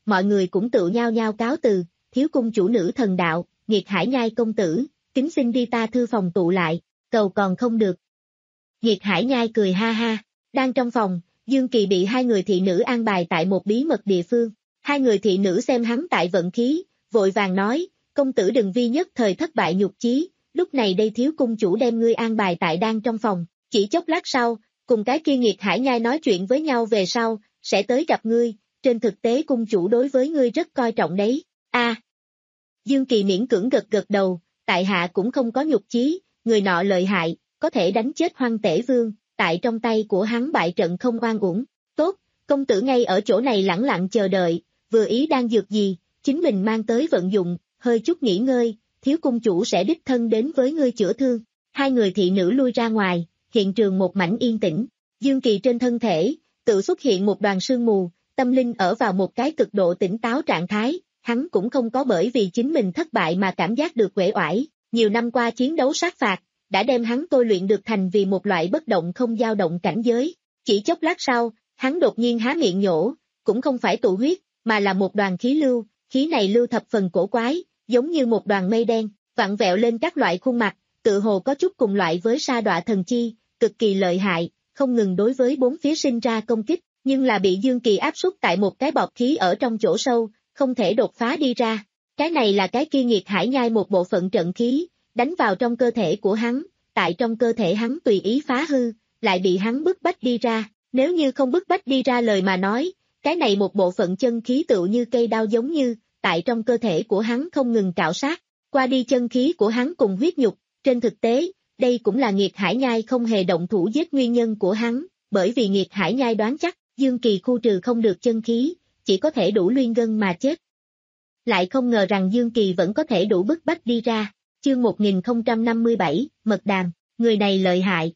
mọi người cũng tự nhao nhao cáo từ, thiếu cung chủ nữ thần đạo, Nghiệt Hải Nhai công tử, kính xin đi ta thư phòng tụ lại, cầu còn không được. Nghiệt Hải Nhai cười ha ha, đang trong phòng, Dương Kỳ bị hai người thị nữ an bài tại một bí mật địa phương, hai người thị nữ xem hắn tại vận khí, vội vàng nói, công tử đừng vi nhất thời thất bại nhục chí, lúc này đây thiếu cung chủ đem ngươi an bài tại đang trong phòng, chỉ chốc lát sau, cùng cái kia Nghiệt Hải Nhai nói chuyện với nhau về sau, sẽ tới gặp ngươi, trên thực tế cung chủ đối với ngươi rất coi trọng đấy, a à, Dương Kỳ miễn cưỡng gật gật đầu, tại hạ cũng không có nhục chí, người nọ lợi hại, có thể đánh chết Hoang Tể Vương, tại trong tay của hắn bại trận không oan uổng, tốt, công tử ngay ở chỗ này lẳng lặng chờ đợi, vừa ý đang dược gì, chính mình mang tới vận dụng, hơi chút nghỉ ngơi, thiếu cung chủ sẽ đích thân đến với ngươi chữa thương, hai người thị nữ lui ra ngoài, hiện trường một mảnh yên tĩnh, Dương Kỳ trên thân thể, tự xuất hiện một đoàn sương mù, tâm linh ở vào một cái cực độ tỉnh táo trạng thái, hắn cũng không có bởi vì chính mình thất bại mà cảm giác được uể oải, nhiều năm qua chiến đấu sát phạt, đã đem hắn tôi luyện được thành vì một loại bất động không dao động cảnh giới, chỉ chốc lát sau, hắn đột nhiên há miệng nhổ, cũng không phải tụ huyết, mà là một đoàn khí lưu, khí này lưu thập phần cổ quái, giống như một đoàn mây đen, vặn vẹo lên các loại khuôn mặt, tự hồ có chút cùng loại với sa đọa thần chi, cực kỳ lợi hại, không ngừng đối với bốn phía sinh ra công kích, nhưng là bị Dương Kỳ áp suất tại một cái bọt khí ở trong chỗ sâu, không thể đột phá đi ra. Cái này là cái kia Nghiệt Hải Nhai một bộ phận trận khí, đánh vào trong cơ thể của hắn, tại trong cơ thể hắn tùy ý phá hư, lại bị hắn bức bách đi ra, nếu như không bức bách đi ra lời mà nói, cái này một bộ phận chân khí tựu như cây đao giống như, tại trong cơ thể của hắn không ngừng cạo sát, qua đi chân khí của hắn cùng huyết nhục, trên thực tế, đây cũng là Nghiệt Hải Nhai không hề động thủ giết nguyên nhân của hắn, bởi vì Nghiệt Hải Nhai đoán chắc, Dương Kỳ khu trừ không được chân khí, chỉ có thể đủ luyên gân mà chết. Lại không ngờ rằng Dương Kỳ vẫn có thể đủ bức bách đi ra, chương một nghìn không trăm năm mươi bảy, Mật Đàm, người này lợi hại.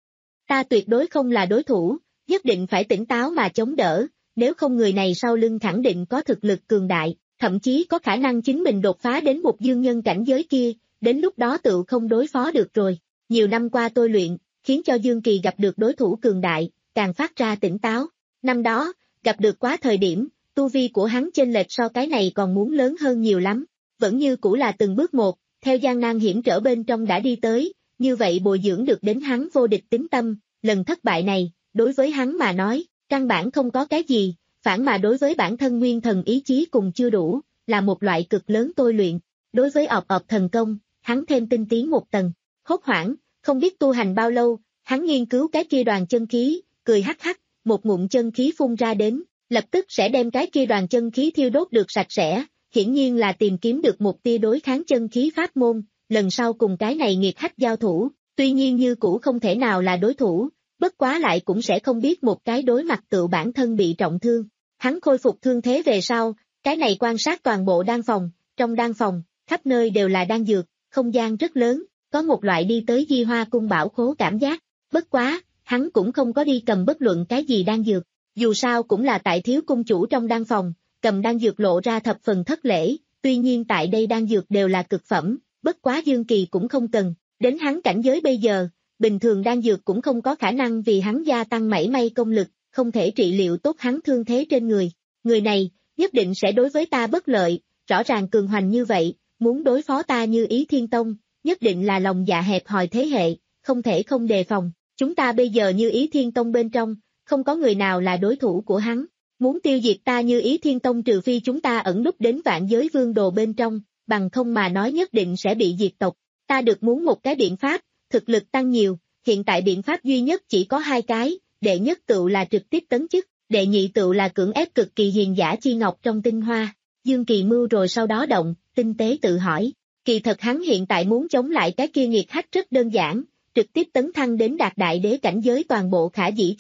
Ta tuyệt đối không là đối thủ, nhất định phải tỉnh táo mà chống đỡ, nếu không người này sau lưng khẳng định có thực lực cường đại, thậm chí có khả năng chính mình đột phá đến một dương nhân cảnh giới kia, đến lúc đó tự không đối phó được rồi. Nhiều năm qua tôi luyện, khiến cho Dương Kỳ gặp được đối thủ cường đại, càng phát ra tỉnh táo. Năm đó, gặp được quá thời điểm, tu vi của hắn chênh lệch so cái này còn muốn lớn hơn nhiều lắm, vẫn như cũ là từng bước một, theo gian nan hiểm trở bên trong đã đi tới, như vậy bồi dưỡng được đến hắn vô địch tín tâm, lần thất bại này, đối với hắn mà nói, căn bản không có cái gì, phản mà đối với bản thân nguyên thần ý chí cùng chưa đủ, là một loại cực lớn tôi luyện, đối với ọp ọp thần công, hắn thêm tinh tiến một tầng, hốt hoảng, không biết tu hành bao lâu, hắn nghiên cứu cái kia đoàn chân khí, cười hắc hắc, một ngụm chân khí phun ra đến, lập tức sẽ đem cái kia đoàn chân khí thiêu đốt được sạch sẽ, hiển nhiên là tìm kiếm được một tia đối kháng chân khí pháp môn, lần sau cùng cái này nghiệt hách giao thủ, tuy nhiên như cũ không thể nào là đối thủ, bất quá lại cũng sẽ không biết một cái đối mặt tự bản thân bị trọng thương. Hắn khôi phục thương thế về sau, cái này quan sát toàn bộ đan phòng, trong đan phòng, khắp nơi đều là đan dược, không gian rất lớn, có một loại đi tới Di Hoa cung bảo khố cảm giác, bất quá, hắn cũng không có đi cầm bất luận cái gì đan dược, dù sao cũng là tại thiếu cung chủ trong đan phòng, cầm đan dược lộ ra thập phần thất lễ, tuy nhiên tại đây đan dược đều là cực phẩm, bất quá Dương Kỳ cũng không cần, đến hắn cảnh giới bây giờ, bình thường đan dược cũng không có khả năng vì hắn gia tăng mảy may công lực, không thể trị liệu tốt hắn thương thế trên người, người này, nhất định sẽ đối với ta bất lợi, rõ ràng cường hoành như vậy, muốn đối phó ta Như Ý Thiên Tông, nhất định là lòng dạ hẹp hòi thế hệ, không thể không đề phòng, chúng ta bây giờ Như Ý Thiên Tông bên trong, không có người nào là đối thủ của hắn, muốn tiêu diệt ta Như Ý Thiên Tông trừ phi chúng ta ẩn núp đến Vạn Giới Vương Đồ bên trong, bằng không mà nói nhất định sẽ bị diệt tộc, ta được muốn một cái biện pháp, thực lực tăng nhiều, hiện tại biện pháp duy nhất chỉ có hai cái, đệ nhất tựu là trực tiếp tấn chức, đệ nhị tựu là cưỡng ép cực kỳ hiền giả chi ngọc trong tinh hoa, Dương Kỳ mưu rồi sau đó động, tinh tế tự hỏi, kỳ thật hắn hiện tại muốn chống lại cái kia nghiệt hách rất đơn giản, trực tiếp tấn thăng đến đạt đại đế cảnh giới toàn bộ khả dĩ.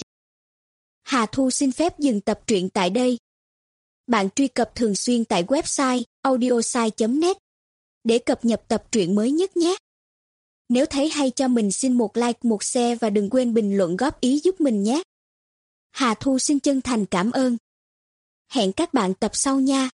Hà Thu xin phép dừng tập truyện tại đây. Bạn truy cập thường xuyên tại website audiosai chấm net để cập nhật tập truyện mới nhất nhé. Nếu thấy hay cho mình xin một like, một share và đừng quên bình luận góp ý giúp mình nhé. Hà Thu xin chân thành cảm ơn. Hẹn các bạn tập sau nha.